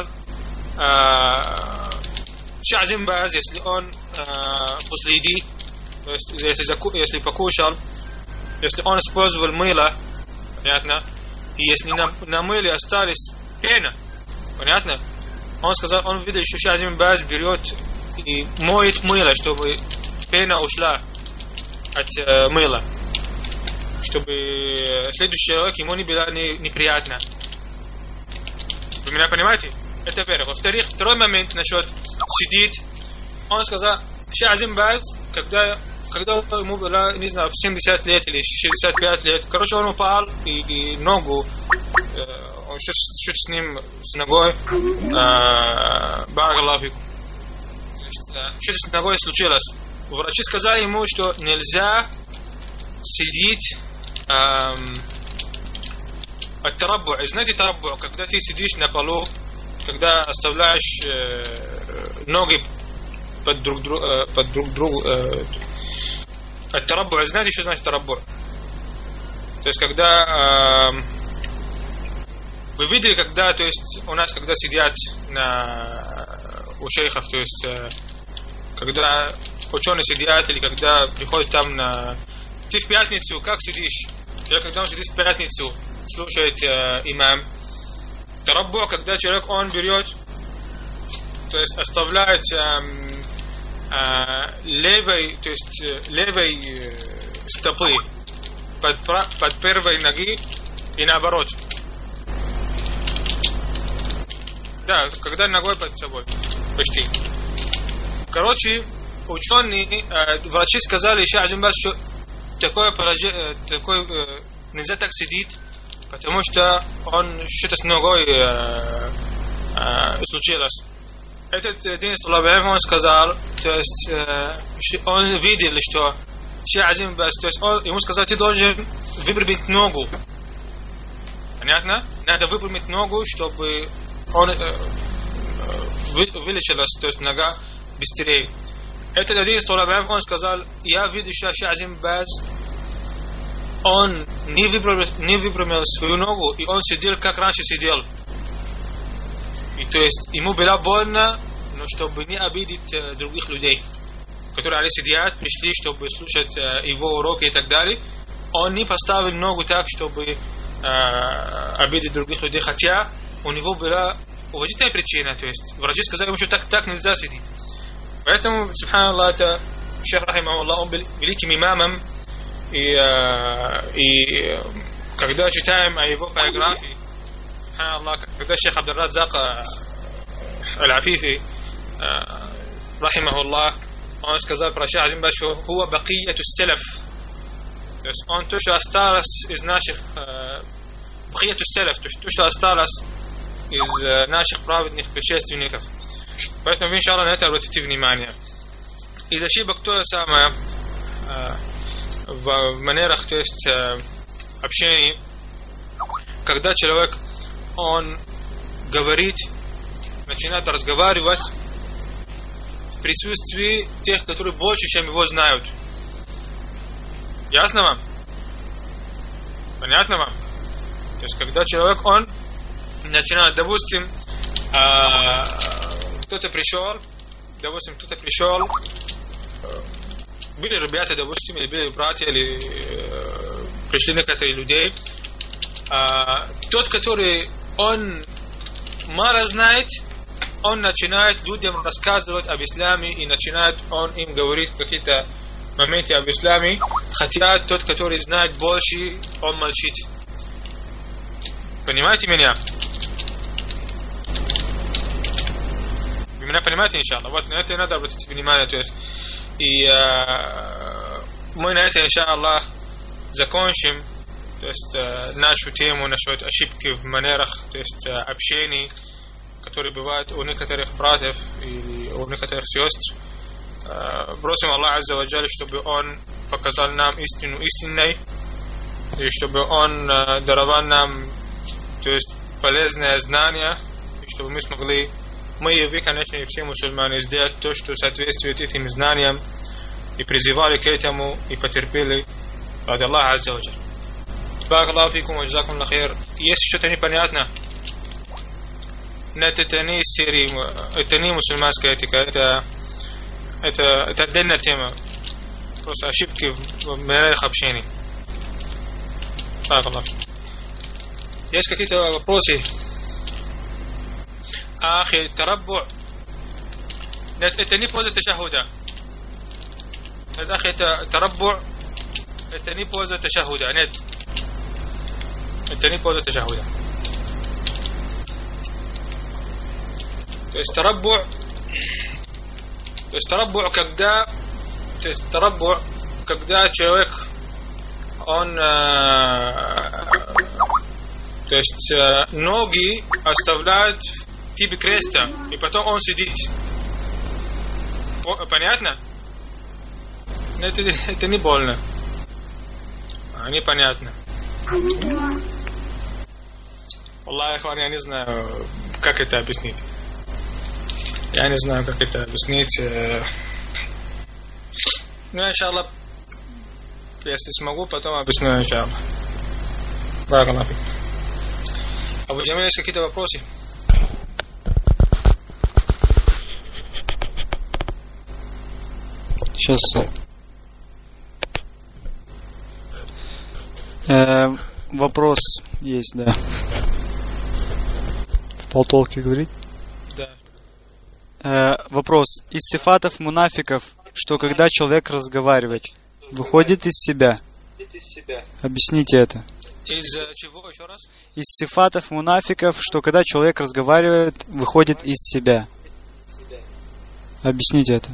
Шейх Азим Баз, если он э, после еды, то есть если, заку, если покушал, если он использовал мыло, понятно, и если на, на мыле остались пена, понятно, он сказал, он видел, что Шейх Азим Баз берет и моет мыло, чтобы пена ушла от э, мыла, чтобы следующий человек ему не было не, неприятно. Вы меня понимаете? Это первое. Во-вторых, второй момент насчет сидит. Он сказал, Шейх Азим Баз, когда, когда ему было, не знаю, в семьдесят лет или шестьдесят пять лет, короче, он упал и, и ногу, э, он что-то с ним, с ногой, баракаллаху фикум. Что-то с ногой случилось. Врачи сказали ему, что нельзя сидеть эм, от тараббу. Знаете тараббу, когда ты сидишь на полу, когда оставляешь э, ноги под друг, друг, э, под друг другу. Э, от тараббу. Знаете, что значит тараббу? То есть, когда э, вы видели, когда, то есть, у нас, когда сидят на, у шейхов, то есть, э, когда ученые сидят, или когда приходят там на... Ты в пятницу, как сидишь? Человек, когда он сидит в пятницу, слушает э, имам. Тараббу, когда человек, он берет, то есть, оставляет э, э, левой, то есть, э, левой э, стопы под, под первой ноги и наоборот. Да, когда ногой под собой. Почти. Короче, ученые, э, врачи сказали, Шейх Азим Баз, что такое положение, такое, э, нельзя так сидеть, потому что он что-то с ногой э, э, случилось. Этот один из тулаб аль-илм, он сказал, то есть, э, что он видел, что Шейх Азим Баз, то есть он, ему сказал, ты должен выпрямить ногу. Понятно? Надо выпрямить ногу, чтобы он э, вы, вылечилась, то есть нога быстрее. Этот один из тулаб аль-илм, он сказал, я видел, что Шейх Азим Баз, он не выпрямил, не выпрямил свою ногу, и он сидел, как раньше сидел. И то есть ему было больно, но чтобы не обидеть э, других людей, которые они сидят, пришли, чтобы слушать э, его уроки и так далее, он не поставил ногу так, чтобы э, обидеть других людей, хотя у него была уважительная причина, то есть врачи сказали ему, что так, так нельзя сидеть. Поэтому, субханаллах, это шейх рахимахуллах, он был великим имамом, и, э, и когда читаем о его биографии, субханаллах, когда шейх Абдул-Раззак аль-Афифи, рахимахуллах, он сказал про Шейх Азим Баз, что хуа бакияту селаф, то есть он то, что осталось из наших бакияту селаф, то, что осталось из наших праведных предшественников. Поэтому, иншаллах, на это обратите внимание. Из ошибок то же самое в манерах, то есть общения, когда человек, он говорит, начинает разговаривать в присутствии тех, которые больше, чем его знают. Ясно вам? Понятно вам? То есть, когда человек, он начинает, допустим, кто-то пришел, допустим, кто-то пришел, были ребята, допустим, или были братья, или э, пришли некоторые людей, а, тот, который он мало знает, он начинает людям рассказывать об исламе и начинает он им говорить какие-то моменты об исламе, хотя тот, который знает больше, он молчит. Понимаете меня? Вы меня понимаете, иншаллах? Вот на это надо обратить внимание. То есть, и э, мы на это, иншаллах, закончим, то есть, э, нашу тему насчет ошибки в манерах, то есть, э, общений, которые бывают у некоторых братьев или у некоторых сестр. Э, просим Аллаха Азза ва Джалля, чтобы Он показал нам истину истинной, и чтобы Он э, даровал нам, то есть, полезное знание, и чтобы мы смогли, мы и вы, конечно, и все мусульмане, сделать то, что соответствует этим знаниям, и призывали к этому, и потерпели ради Аллаха Азза ва Джалля. Баракаллаху фикум ва джазакум аллаху хайр. Если что-то непонятно, это не серии, это не мусульманская этика, это, это, это отдельная тема, просто ошибки в манерах общения. Баракаллаху фикум. Есть какие-то вопросы? Ахи, тараббу. Нет, это не польза ташахуда. Это, ахи, это тараббу. Это не польза ташахуда. Нет. Это не польза ташахуда. То есть тараббу. То есть тараббу, когда, то есть тараббу, когда человек, он, э, то есть э, ноги оставляют в типе креста, и потом он сидит. Понятно? Это, это не больно. А, непонятно. Аллах, я не знаю, как это объяснить. Я не знаю, как это объяснить. Ну, иншаллах, если смогу, потом объясню, иншаллах. Баракаллаху фик. А у Джамиля есть какие-то вопросы? Сейчас. Э, вопрос есть, да. В полтолке говорить? Да. Э, вопрос. Из сифатов мунафиков, что когда человек разговаривает, выходит из себя. Объясните это. Из чего еще раз? Из сифатов мунафиков, что когда человек разговаривает, выходит из себя. Объясните это.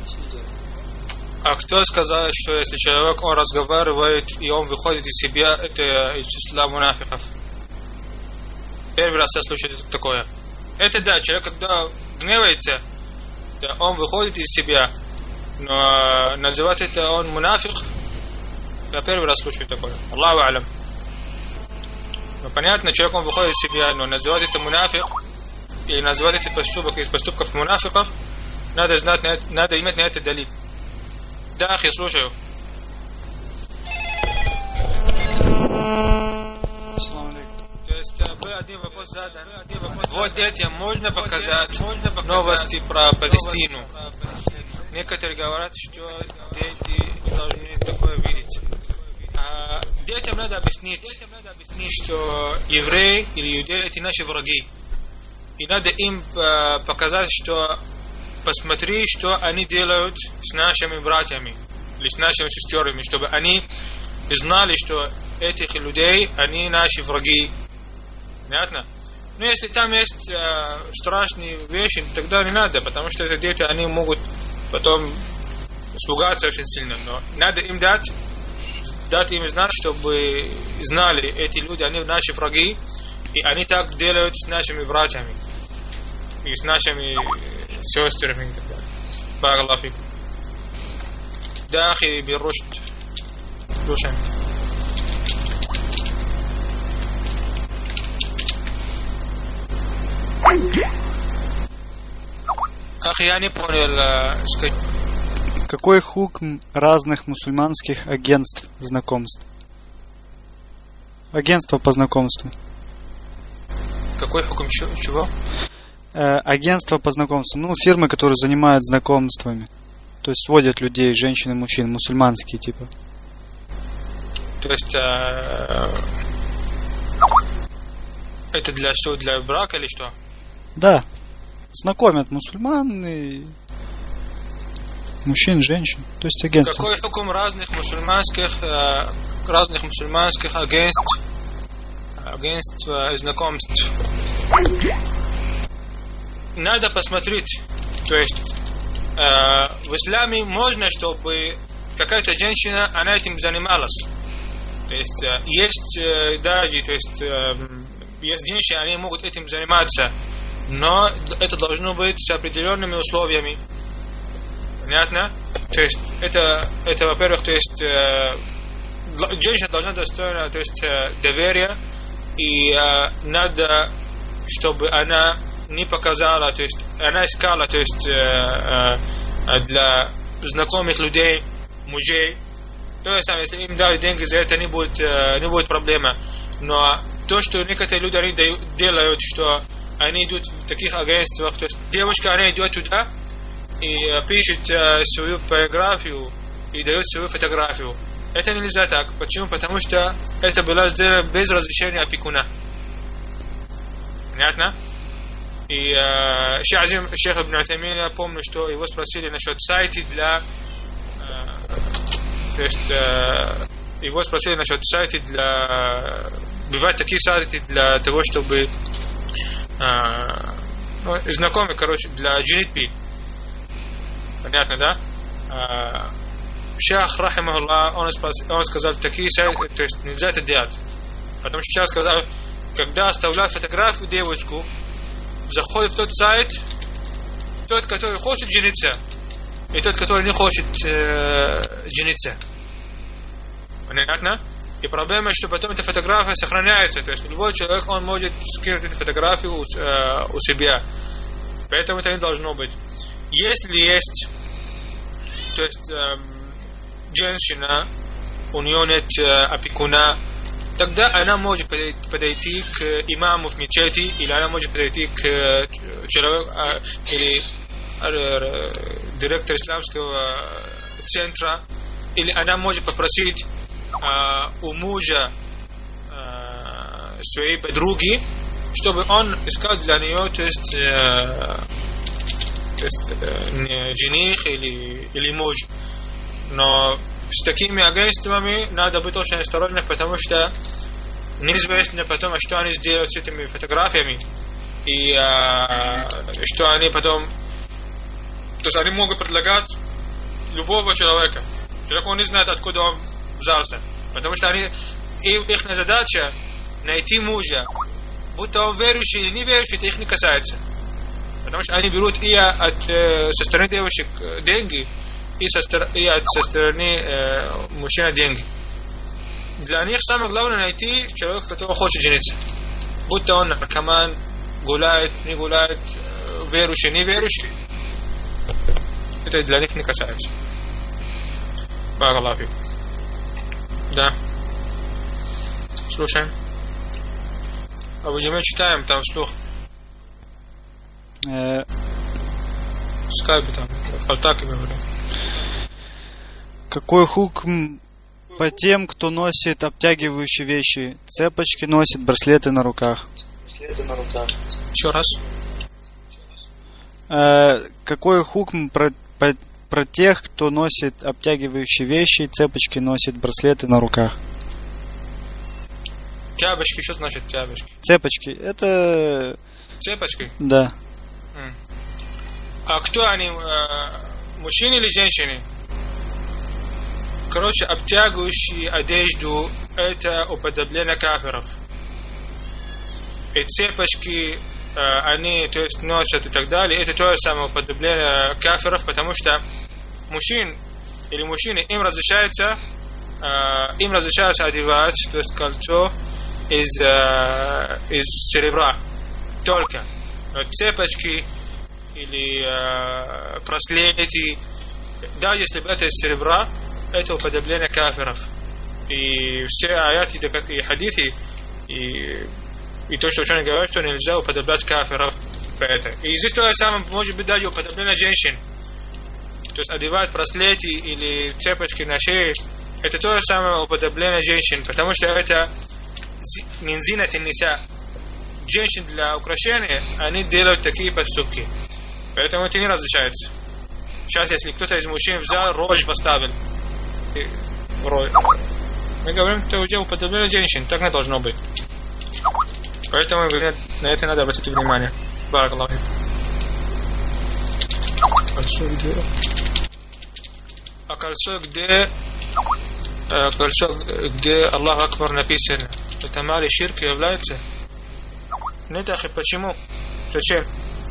А кто сказал, что если человек, он разговаривает и он выходит из себя, это из числа мунафиков? Первый раз я слышу такое. Это да, человек, когда гневается, да, он выходит из себя. Но называть это он мунафик, я первый раз слышу такое. Аллаху алям. Ну, понятно, человек, он выходит из себя, но называть это мунафик, или называть это поступок из поступков мунафиков, надо знать, надо иметь на это далиль. Да, я слушаю. То есть был один вопрос задан. Вот детям можно показать новости про Палестину. Некоторые говорят, что дети не должны такое видеть. А детям надо объяснить, что евреи или иудеи это наши враги. И надо им показать, что посмотри, что они делают с нашими братьями или с нашими сестрами, чтобы они знали, что этих людей, они наши враги. Понятно? Но если там есть э, страшные вещи, тогда не надо, потому что эти дети, они могут потом испугаться очень сильно. Но надо им дать, дать им знать, чтобы знали, эти люди, они наши враги, и они так делают с нашими братьями и с нашими сестрами и так далее. Баракаллаху фикум. Да, ахи, бирушд. Слушаем. Ахи, я не понял. Какой хукм разных мусульманских агентств знакомств? Агентство по знакомству. Какой хукм чего? Э, агентство по знакомству. Ну, фирмы, которые занимаются знакомствами. То есть сводят людей, женщин и мужчин, мусульманские типа. То есть э, это для что? Для брака или что? Да. Знакомят мусульман и мужчин, женщин. То есть агентство. Какой хукум разных мусульманских э, разных мусульманских агентств агентств э, знакомств? Надо посмотреть. То есть э, в исламе можно, чтобы какая-то женщина, она этим занималась. То есть э, есть э, даже, то есть э, есть женщины, они могут этим заниматься, но это должно быть с определенными условиями. Понятно? То есть это, это во-первых, то есть э, женщина должна достойна, то есть э, доверия, и э, надо, чтобы она не показала, то есть она искала, то есть э, э, для знакомых людей, мужей. То есть, если им дают деньги за это, не будет, э, не будет проблемы. Но то, что некоторые люди они дают, делают, что они идут в таких агентствах, то есть девушка, она идет туда и э, пишет э, свою биографию и дает свою фотографию. Это нельзя так. Почему? Потому что это было сделано без разрешения опекуна. Понятно? И э, шейх Азим, шейх Ибн Утаймин, я помню, что его спросили насчет сайта для э, то есть э, его спросили насчет сайта для бывают такие сайты для того, чтобы э, ну, знакомые, короче, для женитьбы. Понятно, да? Э, шейх рахимахуллах, он, он сказал, такие сайты, то есть нельзя это делать. Потому что шейх сказал, когда оставляют фотографию девушку, заходит в тот сайт тот, который хочет жениться, и тот, который не хочет э, жениться. Понятно? И проблема, что потом эта фотография сохраняется. То есть любой человек, он может скинуть эту фотографию у, э, у себя. Поэтому это не должно быть. Если есть, то есть э, женщина, у нее нет э, опекуна, тогда она может подойти к имаму в мечети, или она может подойти к человеку, или директору исламского центра, или она может попросить у мужа своей подруги, чтобы он искал для нее, то есть, то есть жених или, или муж. Но с такими агентствами надо быть очень осторожным, потому что неизвестно потом, что они сделают с этими фотографиями, и а, что они потом, то есть они могут предлагать любого человека. Человек, он не знает, откуда он взялся, потому что они, их задача найти мужа, будто он верующий или не верующий, это их не касается, потому что они берут и от, со стороны девушек деньги, и со, и от, со стороны э, мужчины деньги. Для них самое главное найти человека, который хочет жениться. Будто он наркоман, гуляет, не гуляет, верующий, не верующий. Это для них не касается. Баракаллаху фик. Да. Слушаем. А вы же мы читаем там вслух. Э... В скайпе там, в алтаке говорю. Какой хукм по тем, кто носит обтягивающие вещи, цепочки носит, браслеты на руках? Браслеты на руках. Еще раз. Э, какой хукм про, про, про тех, кто носит обтягивающие вещи, цепочки носит, браслеты на руках? Тябочки, что значит тябочки? Цепочки, это... Цепочки? Да. М. А кто они, э, мужчины или женщины? Короче, обтягивающие одежду – это уподобление кафиров. И цепочки, э, они, то есть, носят и так далее, это то же самое уподобление кафиров, потому что мужчин или мужчины, им разрешается, э, им разрешается одевать, то есть, кольцо из, э, из серебра только. Но цепочки или э, браслеты, да, если бы это из серебра, это уподобление кафиров. И все аяты и хадиты, и, и то, что ученые говорят, что нельзя уподоблять кафиров. про это. И здесь то же самое может быть даже употребление женщин. То есть одевать браслеты или цепочки на шее. Это то же самое употребление женщин, потому что это минзина тенниса. Женщин для украшения, они делают такие поступки. Поэтому это не разрешается. Сейчас, если кто-то из мужчин взял, рожь поставил. И, рожь. Мы говорим, что уже употребление женщин. Так не должно быть. Поэтому на это надо обратить внимание. Баракаллаху. Кольцо где? А кольцо где? Кольцо где Аллах Акбар написано. Это малый ширк является? Нет, ахи, почему? Зачем?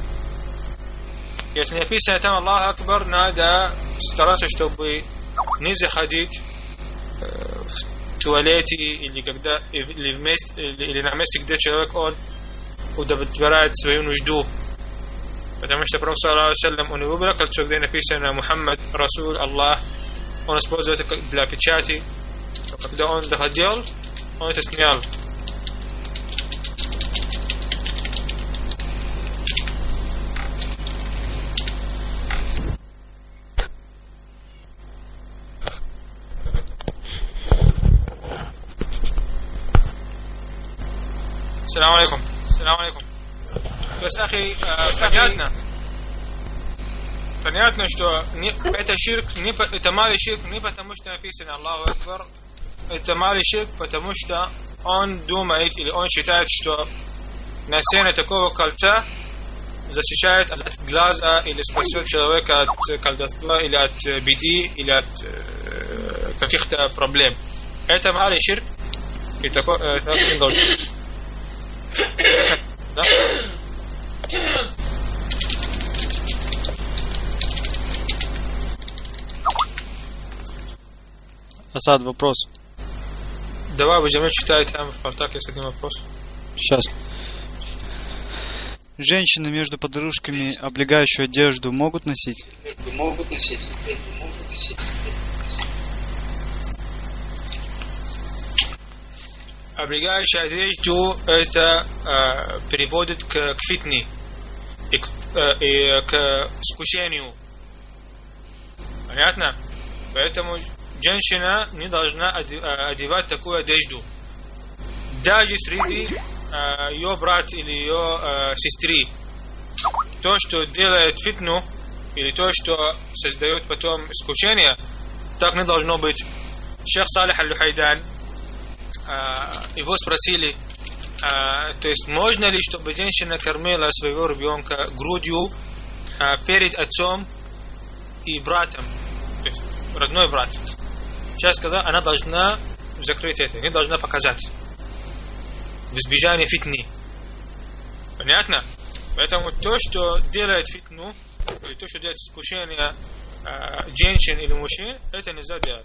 Если написано там Аллах Акбар, надо стараться, чтобы не заходить в туалете или когда или вместе или, или на месте, где человек он удовлетворяет свою нужду. Потому что Пророк саллаллаху алейхи ва саллям он выбрал кольцо, где написано Мухаммад Расул Аллах. Он использует это для печати. Когда он доходил, он это снял. السلام عليكم السلام عليكم بس أخي понятно понятно что не, это ширк не, это малый ширк не потому что написано Аллаху Акбар, это малый ширк потому что он думает или он считает что носение такого кольца защищает от глаза или спасет человека от колдовства или от беды или от э, каких-то проблем. Это малый ширк и такой э, так не должен. Да? Асад, вопрос. Давай, Баджамиль читает там в Партак, есть один вопрос. Сейчас. Женщины между подружками облегающую одежду могут носить? Могут носить. Облегающая одежду это э, переводит к, к фитне и, к, э, и к искушению. Понятно? Поэтому женщина не должна одевать такую одежду. Даже среди э, ее брат или ее э, сестры. То, что делает фитну, или то, что создает потом искушение, так не должно быть. Шейх Салих Аль-Люхайдан, его спросили, а, то есть можно ли, чтобы женщина кормила своего ребенка грудью а, перед отцом и братом, то есть родной брат. Сейчас сказал, она должна закрыть это, не должна показать в избежание фитны. Понятно? Поэтому то, что делает фитну, или то, что делает искушение а, женщин или мужчин, это нельзя делать.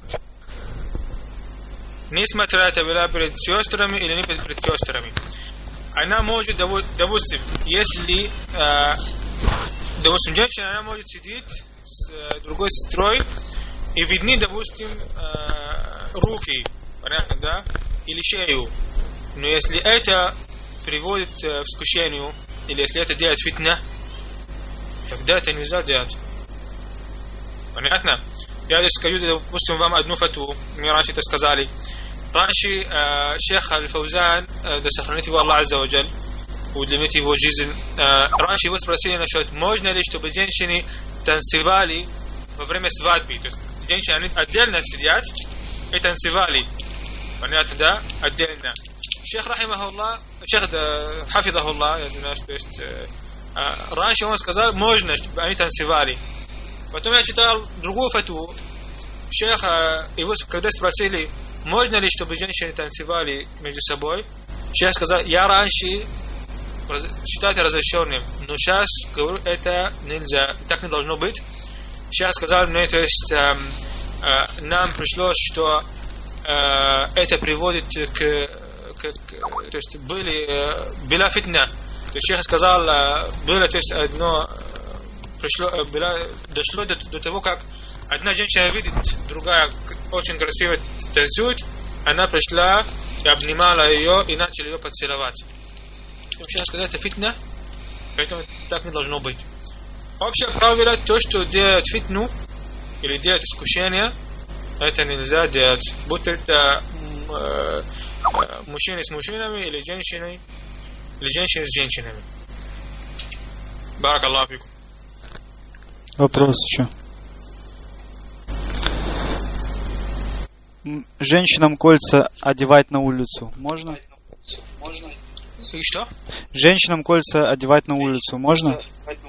Несмотря это была перед сестрами или не перед сестрами. Она может, допустим, если, э, допустим, женщина, она может сидеть с э, другой сестрой и видны, допустим, э, руки, понятно, да, или шею. Но если это приводит э, к искушению, или если это делает фитна, тогда это нельзя делать. Понятно? Я здесь скажу, допустим, вам одну фатву. Мне раньше это сказали. Раньше э, шейх Аль-Фаузан, э, да сохранит его Аллах Азза ва Джаль, удлинит его жизнь, э, раньше его спросили насчет, можно ли, чтобы женщины танцевали во время свадьбы. То есть женщины они отдельно сидят и танцевали. Понятно, да? Отдельно. Шейх Рахимахуллах, шейх Хафидахуллах, я знаю, что есть, э, э, раньше он сказал, можно, чтобы они танцевали. Потом я читал другую фатву. Шейха, его когда спросили, можно ли, чтобы женщины танцевали между собой, шейх сказал, я раньше считаю это разрешенным, но сейчас говорю, это нельзя, так не должно быть. Шейх сказал мне, то есть э, э, нам пришлось, что э, это приводит к, к, к то есть были, э, была фитна. То есть шейх сказал, э, было то есть одно пришло, было, дошло до, до того, как одна женщина видит, другая очень красиво танцует, она пришла и обнимала ее и начала ее поцеловать. Сейчас сказать, это фитна? Поэтому так не должно быть. Общее правило, то, что делает фитну или делает искушение, это нельзя делать. Будь это э, э, мужчины с мужчинами или женщины, или женщины с женщинами. Барак Аллаху фикум. Вопрос еще. Женщинам кольца одевать на улицу можно? Можно. И что? Женщинам кольца одевать на улицу можно?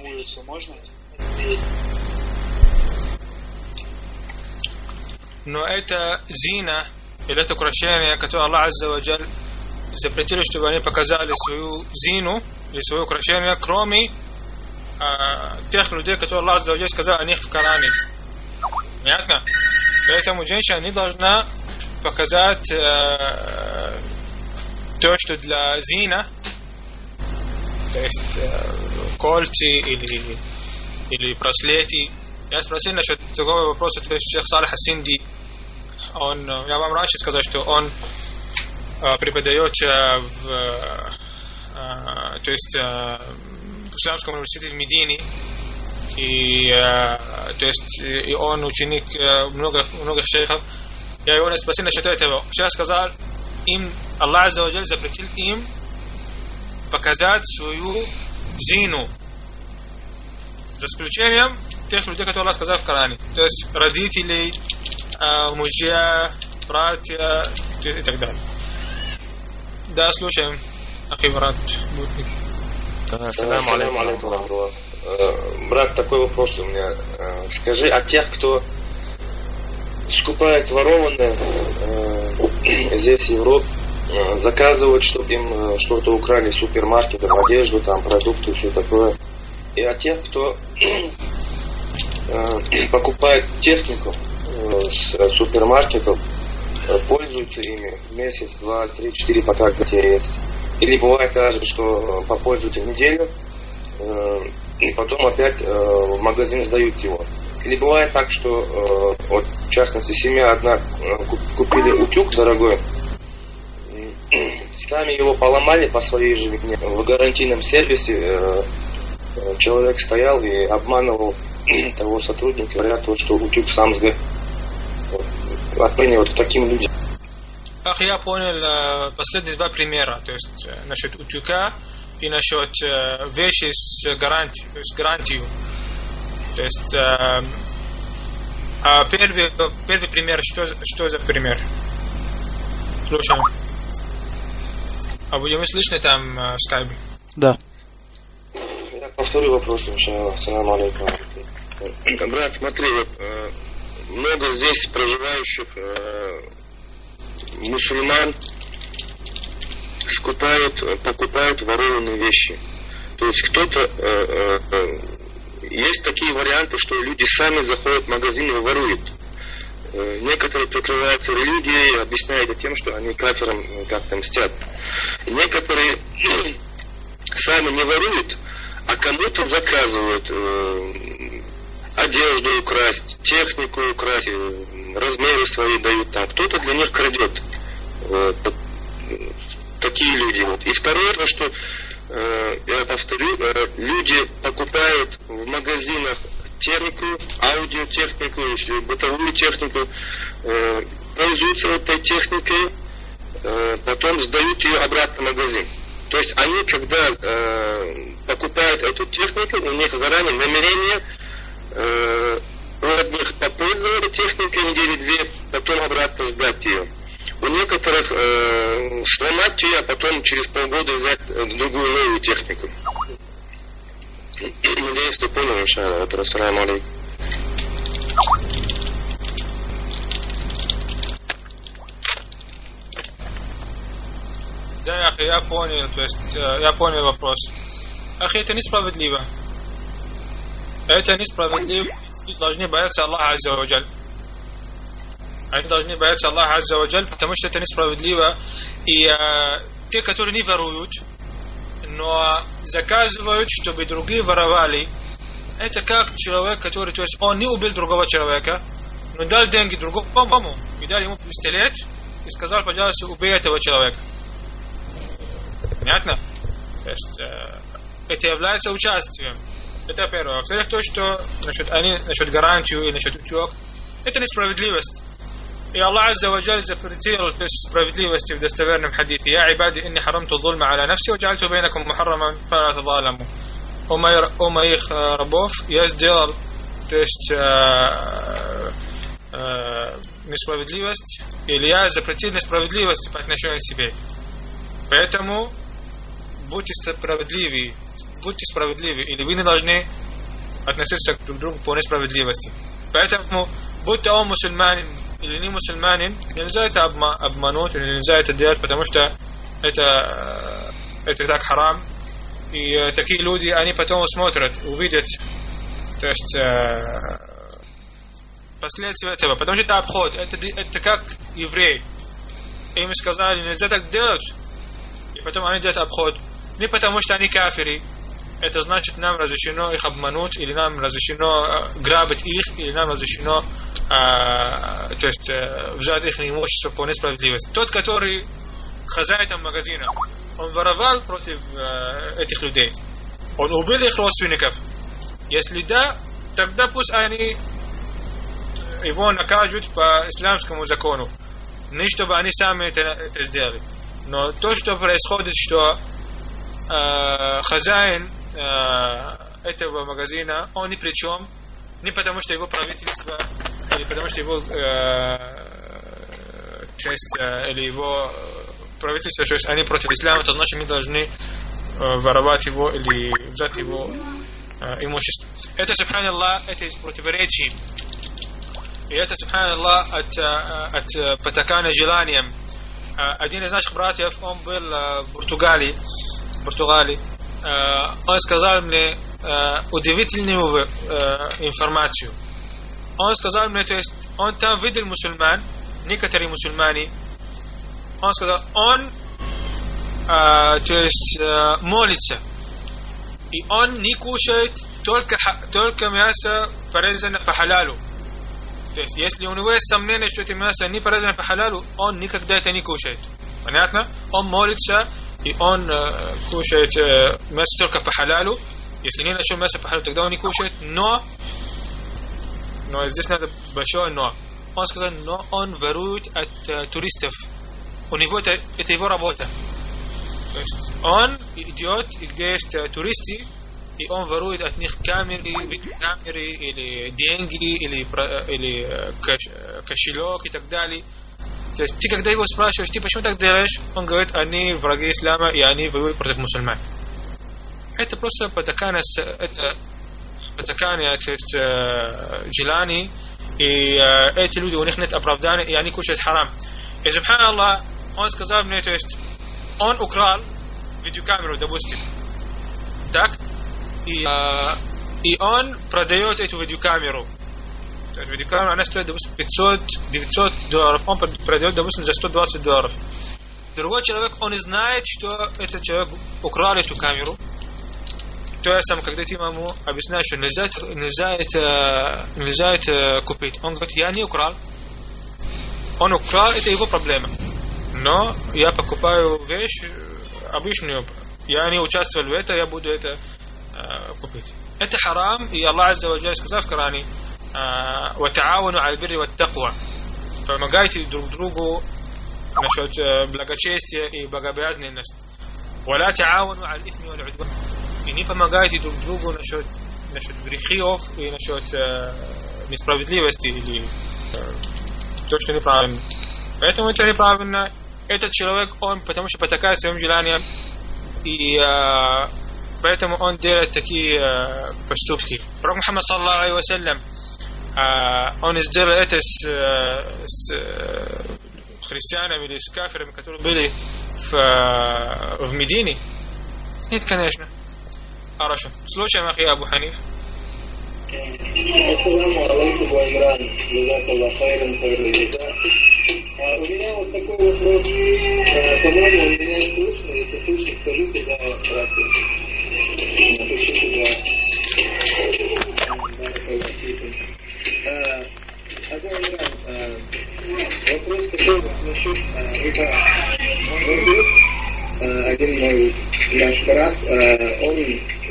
Но это зина, или это украшение, которое Аллах Азза ва Джаль запретил, чтобы они показали свою зину или свое украшение, кроме а, тех людей, которые Аллах Азза ва Джаль сказал о них в Коране. Понятно? Поэтому женщина не должна показать э, то, что для зина, то есть э, кольца или, или браслеты. Я спросил насчет такого вопроса, то есть шейх Салих ас-Синди, он, я вам раньше сказал, что он э, преподает э, в, э, то есть, э, в Исламском университете в Медине. И, э, то есть, и он ученик э, много, многих шейхов. Я его спросил насчет этого. Шейх сказал, им Аллах Азза ва Джаль запретил им показать свою зину. За исключением тех людей, которые Аллах сказал в Коране. То есть родителей, э, мужья, братья и так далее. Да, слушаем. Ахи брат, Бутник. Ассаламу алейкум. Брат, такой вопрос у меня. Скажи, о тех, кто скупает ворованное э, здесь в Европе, э, заказывают, чтобы им э, что-то украли в супермаркетах, одежду, там, продукты, все такое. И о тех, кто э, покупает технику э, с супермаркетов, э, пользуются ими месяц, два, три, четыре, пока где есть. Или бывает даже, что попользуются неделю, э, и потом опять э, в магазин сдают его. Или бывает так, что э, вот, в частности, семья одна э, купили утюг дорогой, сами его поломали по своей же вине. В гарантийном сервисе э, человек стоял и обманывал того сотрудника, говоря то, что утюг сам сгорел. Вот, отныне вот таким людям. Ах, я понял последние два примера, то есть насчет утюга и насчет вещи с гарантией, с гарантией. То есть э, а первый, первый пример, что, что за пример? Слушаем. А будем слышны там э, в скайпе? Да. Я повторю вопрос, иншаллах. Ассаламу алейкум. Брат, смотри, вот, э, много здесь проживающих э, мусульман скупают, покупают ворованные вещи. То есть кто-то э, э, есть такие варианты, что люди сами заходят в магазин и воруют. Э, некоторые прикрываются религией, объясняют это тем, что они кафирам как-то мстят. Некоторые сами не воруют, а кому-то заказывают э, одежду украсть, технику украсть, э, размеры свои дают там. Кто-то для них крадет. Э, такие люди. Вот. И второе, то, что э, я повторю, э, люди покупают в магазинах технику, аудиотехнику, бытовую технику, э, пользуются этой техникой, э, потом сдают ее обратно в магазин. То есть они, когда э, покупают эту технику, у них заранее намерение э, от них попользоваться техникой недели-две, потом обратно сдать ее. У некоторых э, сломать ее, а потом через полгода взять другую новую технику. Надеюсь, ты понял, иншаллах. Ассаламу алейкум. Да, Ахи, я понял, то есть я понял вопрос. Ахи, это несправедливо. Это несправедливо. И должны бояться Аллаха Азза ва Джаль. Они должны бояться Аллаха Азза ва Джаль, потому что это несправедливо. И э, те, которые не воруют, но заказывают, чтобы другие воровали, это как человек, который, то есть он не убил другого человека, но дал деньги другому, и дал ему пистолет, и сказал, пожалуйста, убей этого человека. Понятно? То есть, э, это является участием. Это первое. Во-вторых, то, что насчет, они, насчет гарантию и насчет утек, это несправедливость. И Аллах Азза ва Джаль запретил справедливости в достоверном хадите. Я ибади инни харамту зульма аля нафси ва джальту бейнакум мухарраман фала тазаламу. О моих рабов я сделал, то есть э, э, несправедливость, или я запретил несправедливость по отношению к себе. Поэтому будьте справедливы, будьте справедливы, или вы не должны относиться друг к другу по несправедливости. Поэтому, будь то он мусульманин или не мусульманин, нельзя это обмануть, или нельзя это делать, потому что это, это так харам. И такие люди, они потом смотрят, увидят, то есть последствия этого, потому что это обход, это, это как еврей. Им сказали, нельзя так делать, и потом они делают обход. Не потому что они кафири, это значит, нам разрешено их обмануть, или нам разрешено грабить их, или нам разрешено э, то есть, э, взять их имущество по несправедливости. Тот, который хозяин магазина, он воровал против э, этих людей, он убил их родственников. Если да, тогда пусть они его накажут по исламскому закону, не чтобы они сами это, это сделали. Но то, что происходит, что э, хозяин э, этого магазина, он ни при чем, не потому что его правительство, или потому что его э, часть, э, или его правительство, что они против ислама, то значит мы должны э, воровать его или взять его э, имущество. Это, субханаллах, это из противоречий. И это, субханаллах, от, от потакания желанием. Один из наших братьев, он был в Португалии, в Португалии. Он сказал мне удивительную информацию. Он сказал мне, то есть, он там видел мусульман, некоторые мусульмане. Он сказал, он, то есть, молится. И он не кушает только, только мясо, порезанное по халалу. То есть, если у него есть сомнение, что это мясо не порезано по халалу, он никогда это не кушает. Понятно? Он молится, и он э, кушает э, мясо только по халалу. Если не нашел мясо по халалу, тогда он не кушает. Но, но здесь надо большое но. Он сказал, но он ворует от э, туристов. У него это, это его работа. То есть, он идет, где есть э, туристы, и он ворует от них камеры, видеокамеры, или деньги, или, или кошелек и так далее. То есть ты, когда его спрашиваешь, ты почему так делаешь, он говорит, они враги ислама, и они воюют против мусульман. Это просто потакание, это потакание, то есть желаний, и эти люди, у них нет оправдания, и они кушают харам. И, субханаллах, он сказал мне, то есть, он украл видеокамеру, допустим. Так? И, э, и он продает эту видеокамеру. То есть видеокамера, она стоит, допустим, пятьсот-девятьсот долларов. Он продает, допустим, за сто двадцать долларов. Другой человек, он знает, что этот человек украл эту камеру. То есть, когда ты ему объясняешь, что нельзя, нельзя, это, нельзя это купить, он говорит, я не украл. Он украл, это его проблема. Но я покупаю вещь обычную. Я не участвовал в этом, я буду это купить. Это харам, и Аллах Азза ва Джаль сказал в Коране: «Вата'авану а'аль бирри ват таква». Помогайте друг другу насчет благочестия и богобоязненности. «Вала та'авану а'аль исми валь удван». И не помогайте друг другу насчет, насчет грехов и насчет э, несправедливости или э, то, что неправильно. Поэтому это неправильно. Этот человек, он потому что потакает своим желаниям, и э, поэтому он делает такие э, поступки. Пророк Мухаммад саллаллаху алейхи ва саллям, э, он сделал это с, э, с э, христианами или с кафирами, которые были в, э, в Медине. Нет, конечно. Хорошо. Слушаем, ахи Абу Ханиф. Ассаламу алейкум ва иран. Джазакаллаху хайран хайран джаза. У меня вот такой вопрос. По-моему, у меня слышно, если слышно, скажите, да, здравствуйте. Напишите, да. Абу Иран, вопрос такой насчет рыба. Один мой наш брат, он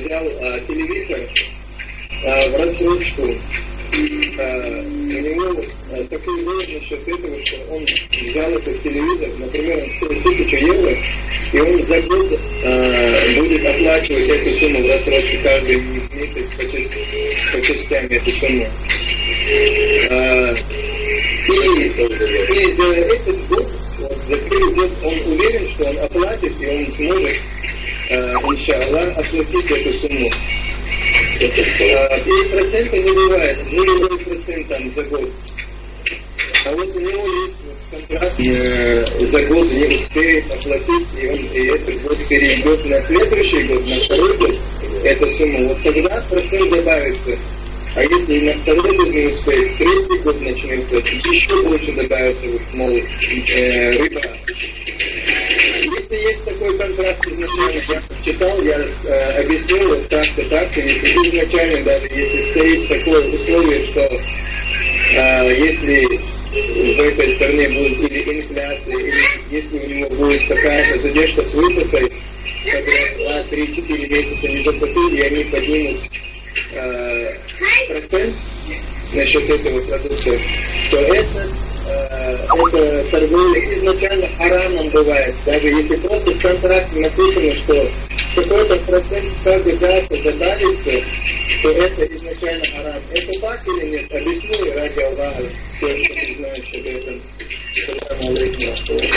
взял а, телевизор а, в рассрочку, а, у него а, такой вывод насчет этого, что он взял этот телевизор, например, он стоит тысячу евро, и он за год а, будет оплачивать эту сумму в рассрочку каждый месяц по, часть, по частям эту сумму. А, и, и за этот год, вот, за первый год он уверен, что он оплатит, и он сможет, а, иншаллах, оплатить эту сумму. А, и процента не бывает, нулевой процент там за год. А вот у него есть контракт, э, за год не успеет оплатить, и он и этот год перейдет на следующий год, на второй год, эту сумму. Вот тогда процент добавится. А если на второй год не успеет, третий год начнется, еще больше добавится, вот, мол, э, рыба. Если есть такой контракт изначально, я читал, я э, объяснил вот так-то так, и если изначально даже если стоит такое условие, что э, если в этой стране будет или инфляция, или если у него будет какая-то задержка с выплатой, когда два, три, четыре месяца не заплатили, и они поднимут э, процент насчет этого продукта, то это, э, это торговля изначально харамом бывает. Даже если просто в контракте написано, что какой-то процент каждый раз добавится, то это изначально харам. Это так или нет? Объясни ради Аллаха, все, что ты знаешь об этом. Саламу алейкум.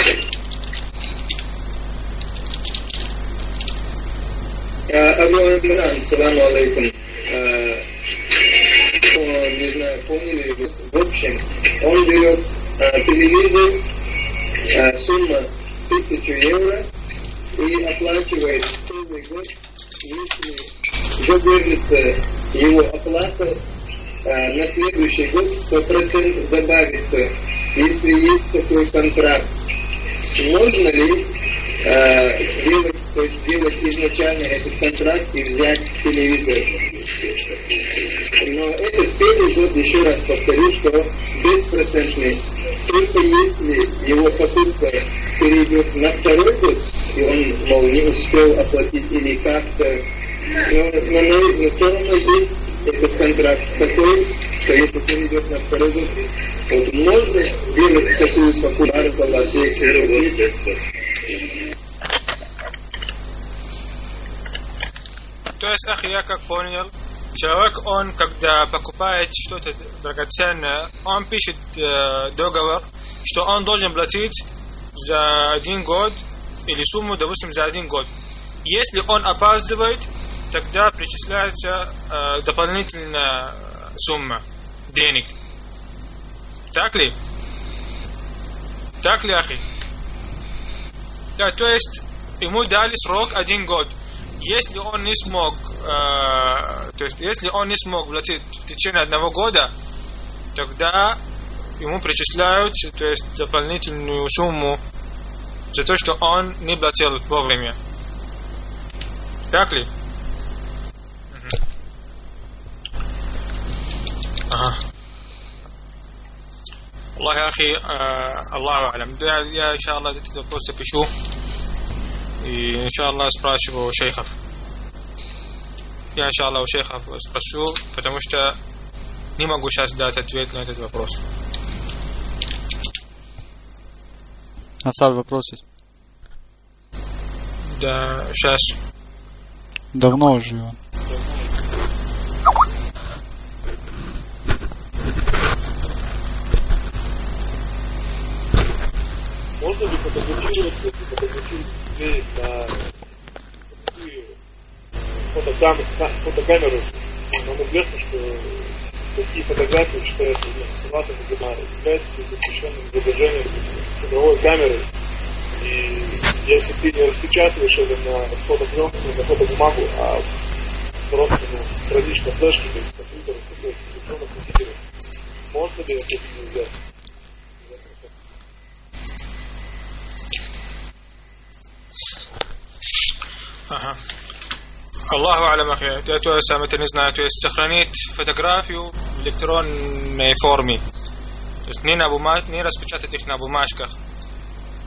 Абу Имран, саламу алейкум. Не знаю, поняли, в общем, он берет а, телевизор, а, сумма тысячу евро и оплачивает целый год, если задержится его оплата а, на следующий год, то процент добавится, если есть такой контракт. Можно ли а, сделать, то есть сделать изначально этот контракт и взять телевизор? Но этот первый год, еще раз повторю, что беспроцентный. Только если его покупка перейдет на второй год, и он, мол, не успел оплатить или как-то, но, но, но все равно есть этот контракт такой, что если перейдет на второй год, вот можно делать такую покупку. То есть, ах, я как понял, человек, он, когда покупает что-то драгоценное, он пишет э, договор, что он должен платить за один год или сумму, допустим, за один год. Если он опаздывает, тогда причисляется э, дополнительная сумма денег. Так ли? Так ли, ахи? Да, то есть, ему дали срок один год. Если он не смог, э, то есть, если он не смог платить в течение одного года, тогда ему причисляют, то есть, дополнительную сумму за то, что он не платил вовремя. Так ли? Угу. Ага. Аллах, ахи, Аллаху алям. Да, я, иншаллах, этот вопрос запишу. И, иншаллах, спрашиваю у шейхов. Я, иншаллах, у шейхов спрошу, потому что не могу сейчас дать ответ на этот вопрос. Асад, вопрос есть? Да, сейчас. Давно уже он. Можно ли фотографировать, фотографировать людей на фотокамеры, фотокамеры? Нам известно, что такие фотографии считаются сенатом Измара, являются запрещенным изображением цифровой камеры. И если ты не распечатываешь это на фотопленку, на фотобумагу, а просто ну, хранишь на флешке, то есть компьютер, электронных носителей, можно ли это взять? Ага. Аллаху алям, ахи. Я тоже сам это не знаю. То есть сохранить фотографию в электронной форме. То есть не на бумаге, не распечатать их на бумажках.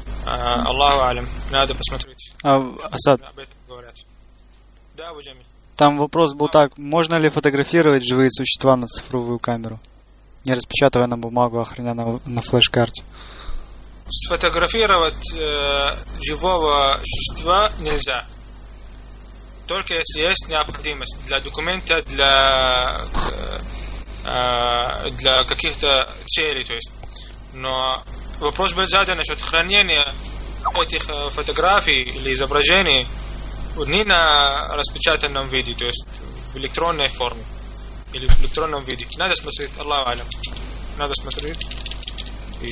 Аллаху алям. Надо посмотреть. А, Асад. Об этом говорят. Да, Абу Джамиль. Там вопрос был так, можно ли фотографировать живые существа на цифровую камеру, не распечатывая на бумагу, а храня на, на флеш-карте? Сфотографировать э, живого существа нельзя. Только если есть необходимость для документа, для, э, для каких-то целей. То есть. Но вопрос был задан насчет хранения этих фотографий или изображений не на распечатанном виде, то есть в электронной форме или в электронном виде. Надо смотреть, Аллаху алям. Надо смотреть. И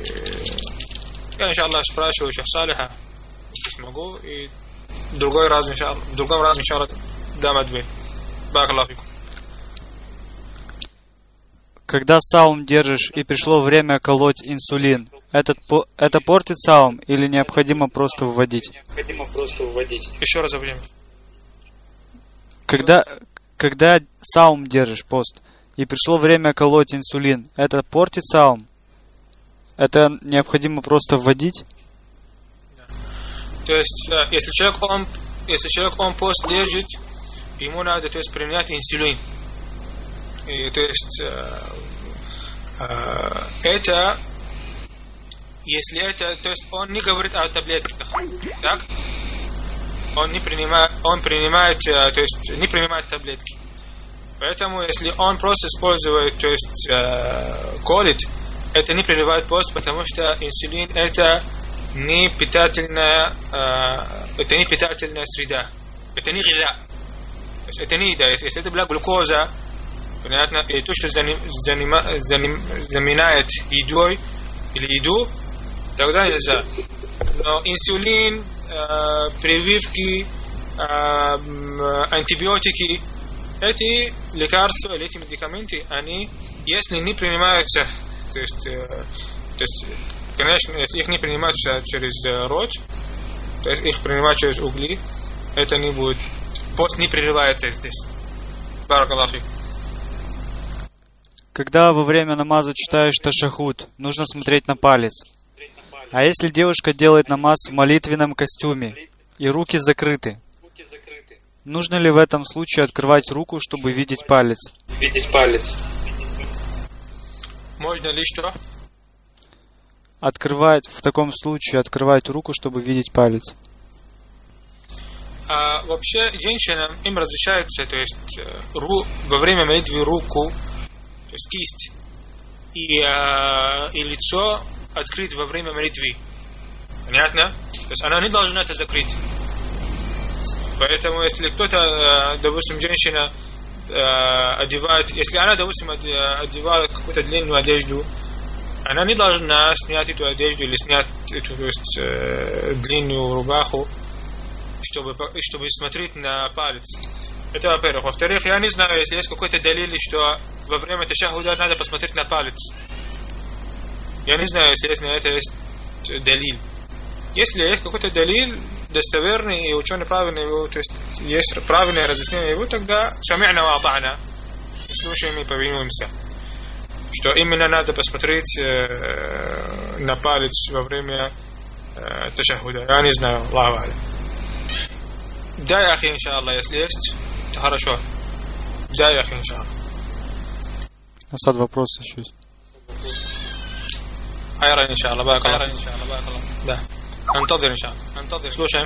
я, иншаллах, спрашиваю Шейх Салиха, если смогу, и в другой раз, иншаллах, в другом раз, иншаллах, дам ответ. Баракаллаху фикум. Когда саум держишь и пришло время колоть инсулин, этот, это портит саум или необходимо просто вводить? Необходимо просто вводить. Еще раз объясню. Когда, когда саум держишь, пост, и пришло время колоть инсулин, это портит саум? Это необходимо просто вводить? Да. То есть, если человек, он, если человек он пост держит, ему надо, то есть, принять инсулин. И, то есть э, э, это, если это, то есть он не говорит о таблетках, так? Он не принимает, он принимает, э, то есть не принимает таблетки. Поэтому, если он просто использует, то есть э, колит, это не прерывает пост, потому что инсулин это не питательная, э, это не питательная среда, это не еда, то есть это не еда. Если это была глюкоза, понятно, и то, что заним, занима, заним, заменяет едой или еду, тогда нельзя. Но инсулин, э, прививки, э, антибиотики, эти лекарства или эти медикаменты, они, если не принимаются, то есть, э, то есть конечно, если их не принимаются через рот, то есть их принимают через угли, это не будет, пост не прерывается здесь. Баракаллаху фик. Когда во время намаза читаешь ташахуд, нужно смотреть на палец. А если девушка делает намаз в молитвенном костюме и руки закрыты, нужно ли в этом случае открывать руку, чтобы видеть палец? Видеть палец. Можно ли что? Открывать, в таком случае открывать руку, чтобы видеть палец. А, вообще женщинам им разрешается, то есть ру, во время молитвы руку, то есть кисть и, э, и лицо открыть во время молитвы. Понятно? То есть она не должна это закрыть. Поэтому если кто-то, э, допустим, женщина э, одевает, если она, допустим, одевает какую-то длинную одежду, она не должна снять эту одежду или снять эту, то есть, э, длинную рубаху, чтобы, чтобы смотреть на палец. Это во-первых. Во-вторых, я не знаю, если есть какой-то далиль, что во время ташахуда надо посмотреть на палец. Я не знаю, если есть на это есть далиль. Если есть какой-то далиль достоверный и ученый правильный его, то есть есть правильное разъяснение его, тогда сами'на ва атa'на, слушаем и повинуемся. Что именно надо посмотреть э, на палец во время э, ташахуда. Я не знаю, Аллаху алям. Да, я ахи, иншаллах, если есть, то хорошо. Да, я ахи, иншаллах. Асад, вопрос еще есть. Айра, иншаллах, баракаллах. Да. Антадир, иншаллах. Антадир. Слушаем.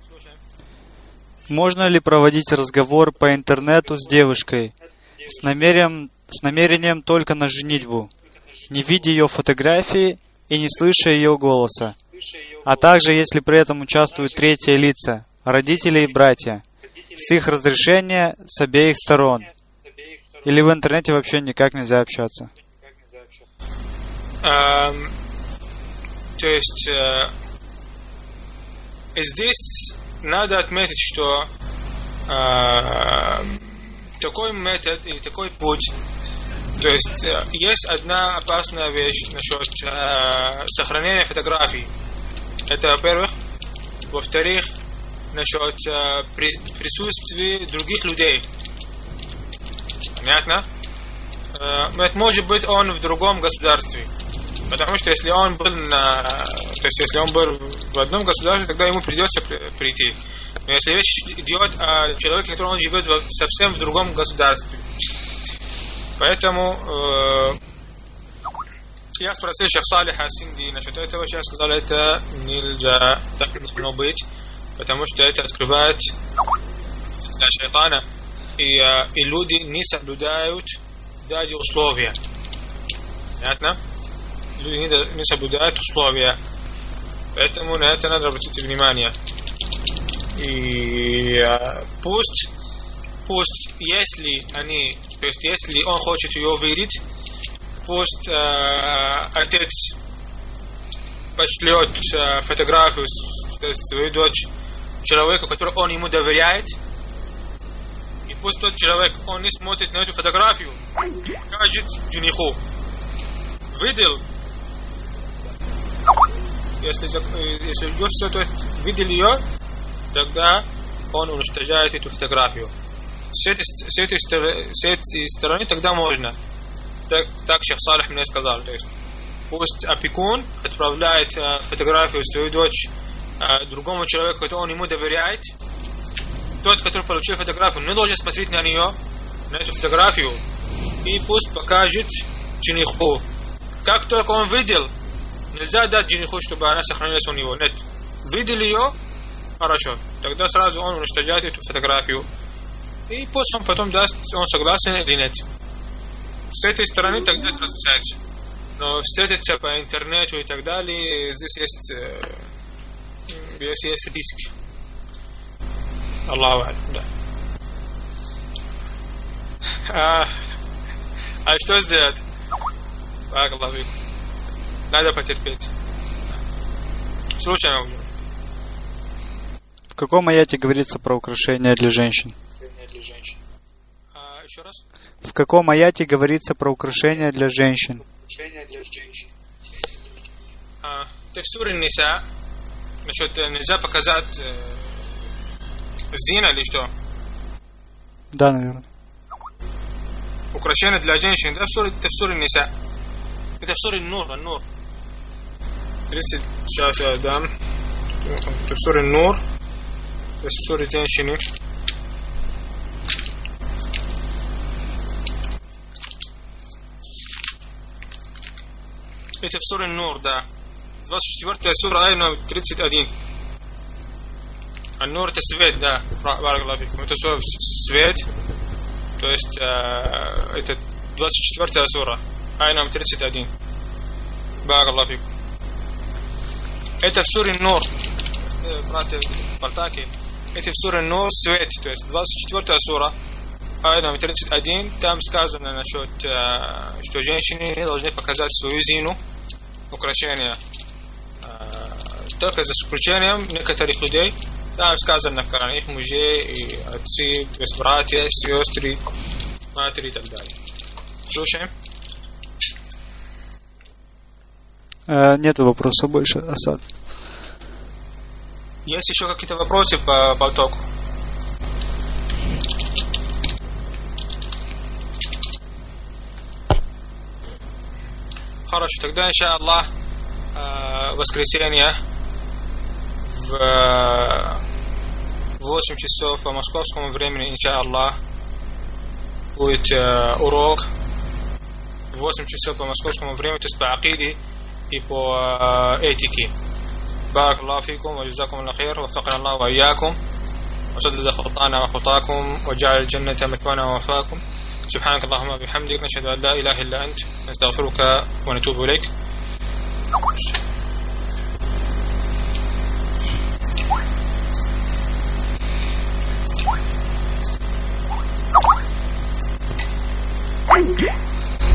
Можно ли проводить разговор по интернету с девушкой с намерением, с намерением только на женитьбу, не видя ее фотографии и не слыша ее голоса, а также если при этом участвуют третьи лица, родители и братья, с их разрешения с обеих сторон? Или в интернете вообще никак нельзя общаться? Um, то есть uh, здесь надо отметить, что uh, такой метод и такой путь, то есть uh, есть одна опасная вещь насчет uh, сохранения фотографий. Это во-первых. Во-вторых, насчет uh, при, присутствия других людей. Понятно? Uh, это может быть он в другом государстве. Потому что если он был на, то есть если он был в одном государстве, тогда ему придется прийти. Но если речь идет о человеке, который он живет в, совсем в другом государстве. Поэтому э, я спросил Шейх Салиха Синди насчет этого, сейчас сказал, это нельзя, так не должно быть, потому что это открывает для шайтана, и, э, и люди не соблюдают даже условия. Понятно? Люди не, не соблюдают условия. Поэтому на это надо обратить внимание. И э, пусть, пусть, если они, то есть если он хочет ее видеть, пусть э, отец пошлет э, фотографию, то есть свою дочь человеку, который он ему доверяет, и пусть тот человек, он не смотрит на эту фотографию, покажет жениху. Видел? Если, если все, то есть видел ее, тогда он уничтожает эту фотографию. С этой, с этой, с этой стороны тогда можно. Так, так Шейх Салих мне сказал. То есть пусть опекун отправляет э, фотографию свою дочь э, другому человеку, который он ему доверяет. Тот, который получил фотографию, не должен смотреть на нее, на эту фотографию, и пусть покажет жениху. Как только он видел, нельзя дать жениху, чтобы она сохранилась у него. Нет. Видел ее, хорошо. Тогда сразу он уничтожает эту фотографию. И пусть он потом даст, он согласен или нет. С этой стороны тогда это разрешается. Но встретиться по интернету и так далее, здесь есть, здесь есть риск. Аллаху алейкум, да. А, а что сделать? Аллаху алейкум. Надо потерпеть. Слушаем его. В каком аяте говорится про украшения для женщин? А, еще раз? В каком аяте говорится про украшения для женщин? А, ты в суре Ниса, насчет нельзя показать э, зина или что? Да, наверное. Украшения для женщин, да, в суре, это в суре Ниса. Это в суре Нур, Нур. тридцать, сейчас я дам. Это в суре Нур. Это в суре женщины. Это в суре Нур, да. двадцать четвёртая сура, ая номер тридцать один. А Нур это свет, да. Это свет. То есть э, это двадцать четвёртая сура, ая номер тридцать один. Баракаллаху фикум. Это в суре Нур. Братья Партаки. Это в суре Нур свет. То есть двадцать четвёртая сура, ая номер тридцать один. Там сказано насчет, э, что женщины не должны показать свою зину, украшения. Э, только за исключением некоторых людей. Там сказано в Коране, их мужей и отцы, то есть братья, сестры, матери и так далее. Слушаем. Э, нету вопроса больше, Асад. Есть еще какие-то вопросы по потоку? Хорошо, тогда, иншаллах, в воскресенье в восемь часов по московскому времени, иншаллах, будет урок. В восемь часов по московскому времени, то есть по акиде и по этике. بارك الله فيكم وجزاكم الله خير ووفقنا الله وإياكم وسدد خطانا وخطاكم وجعل الجنة مثوانا ووفاكم سبحانك اللهم وبحمدك نشهد أن لا إله إلا أنت نستغفرك ونتوب إليك. Thank you.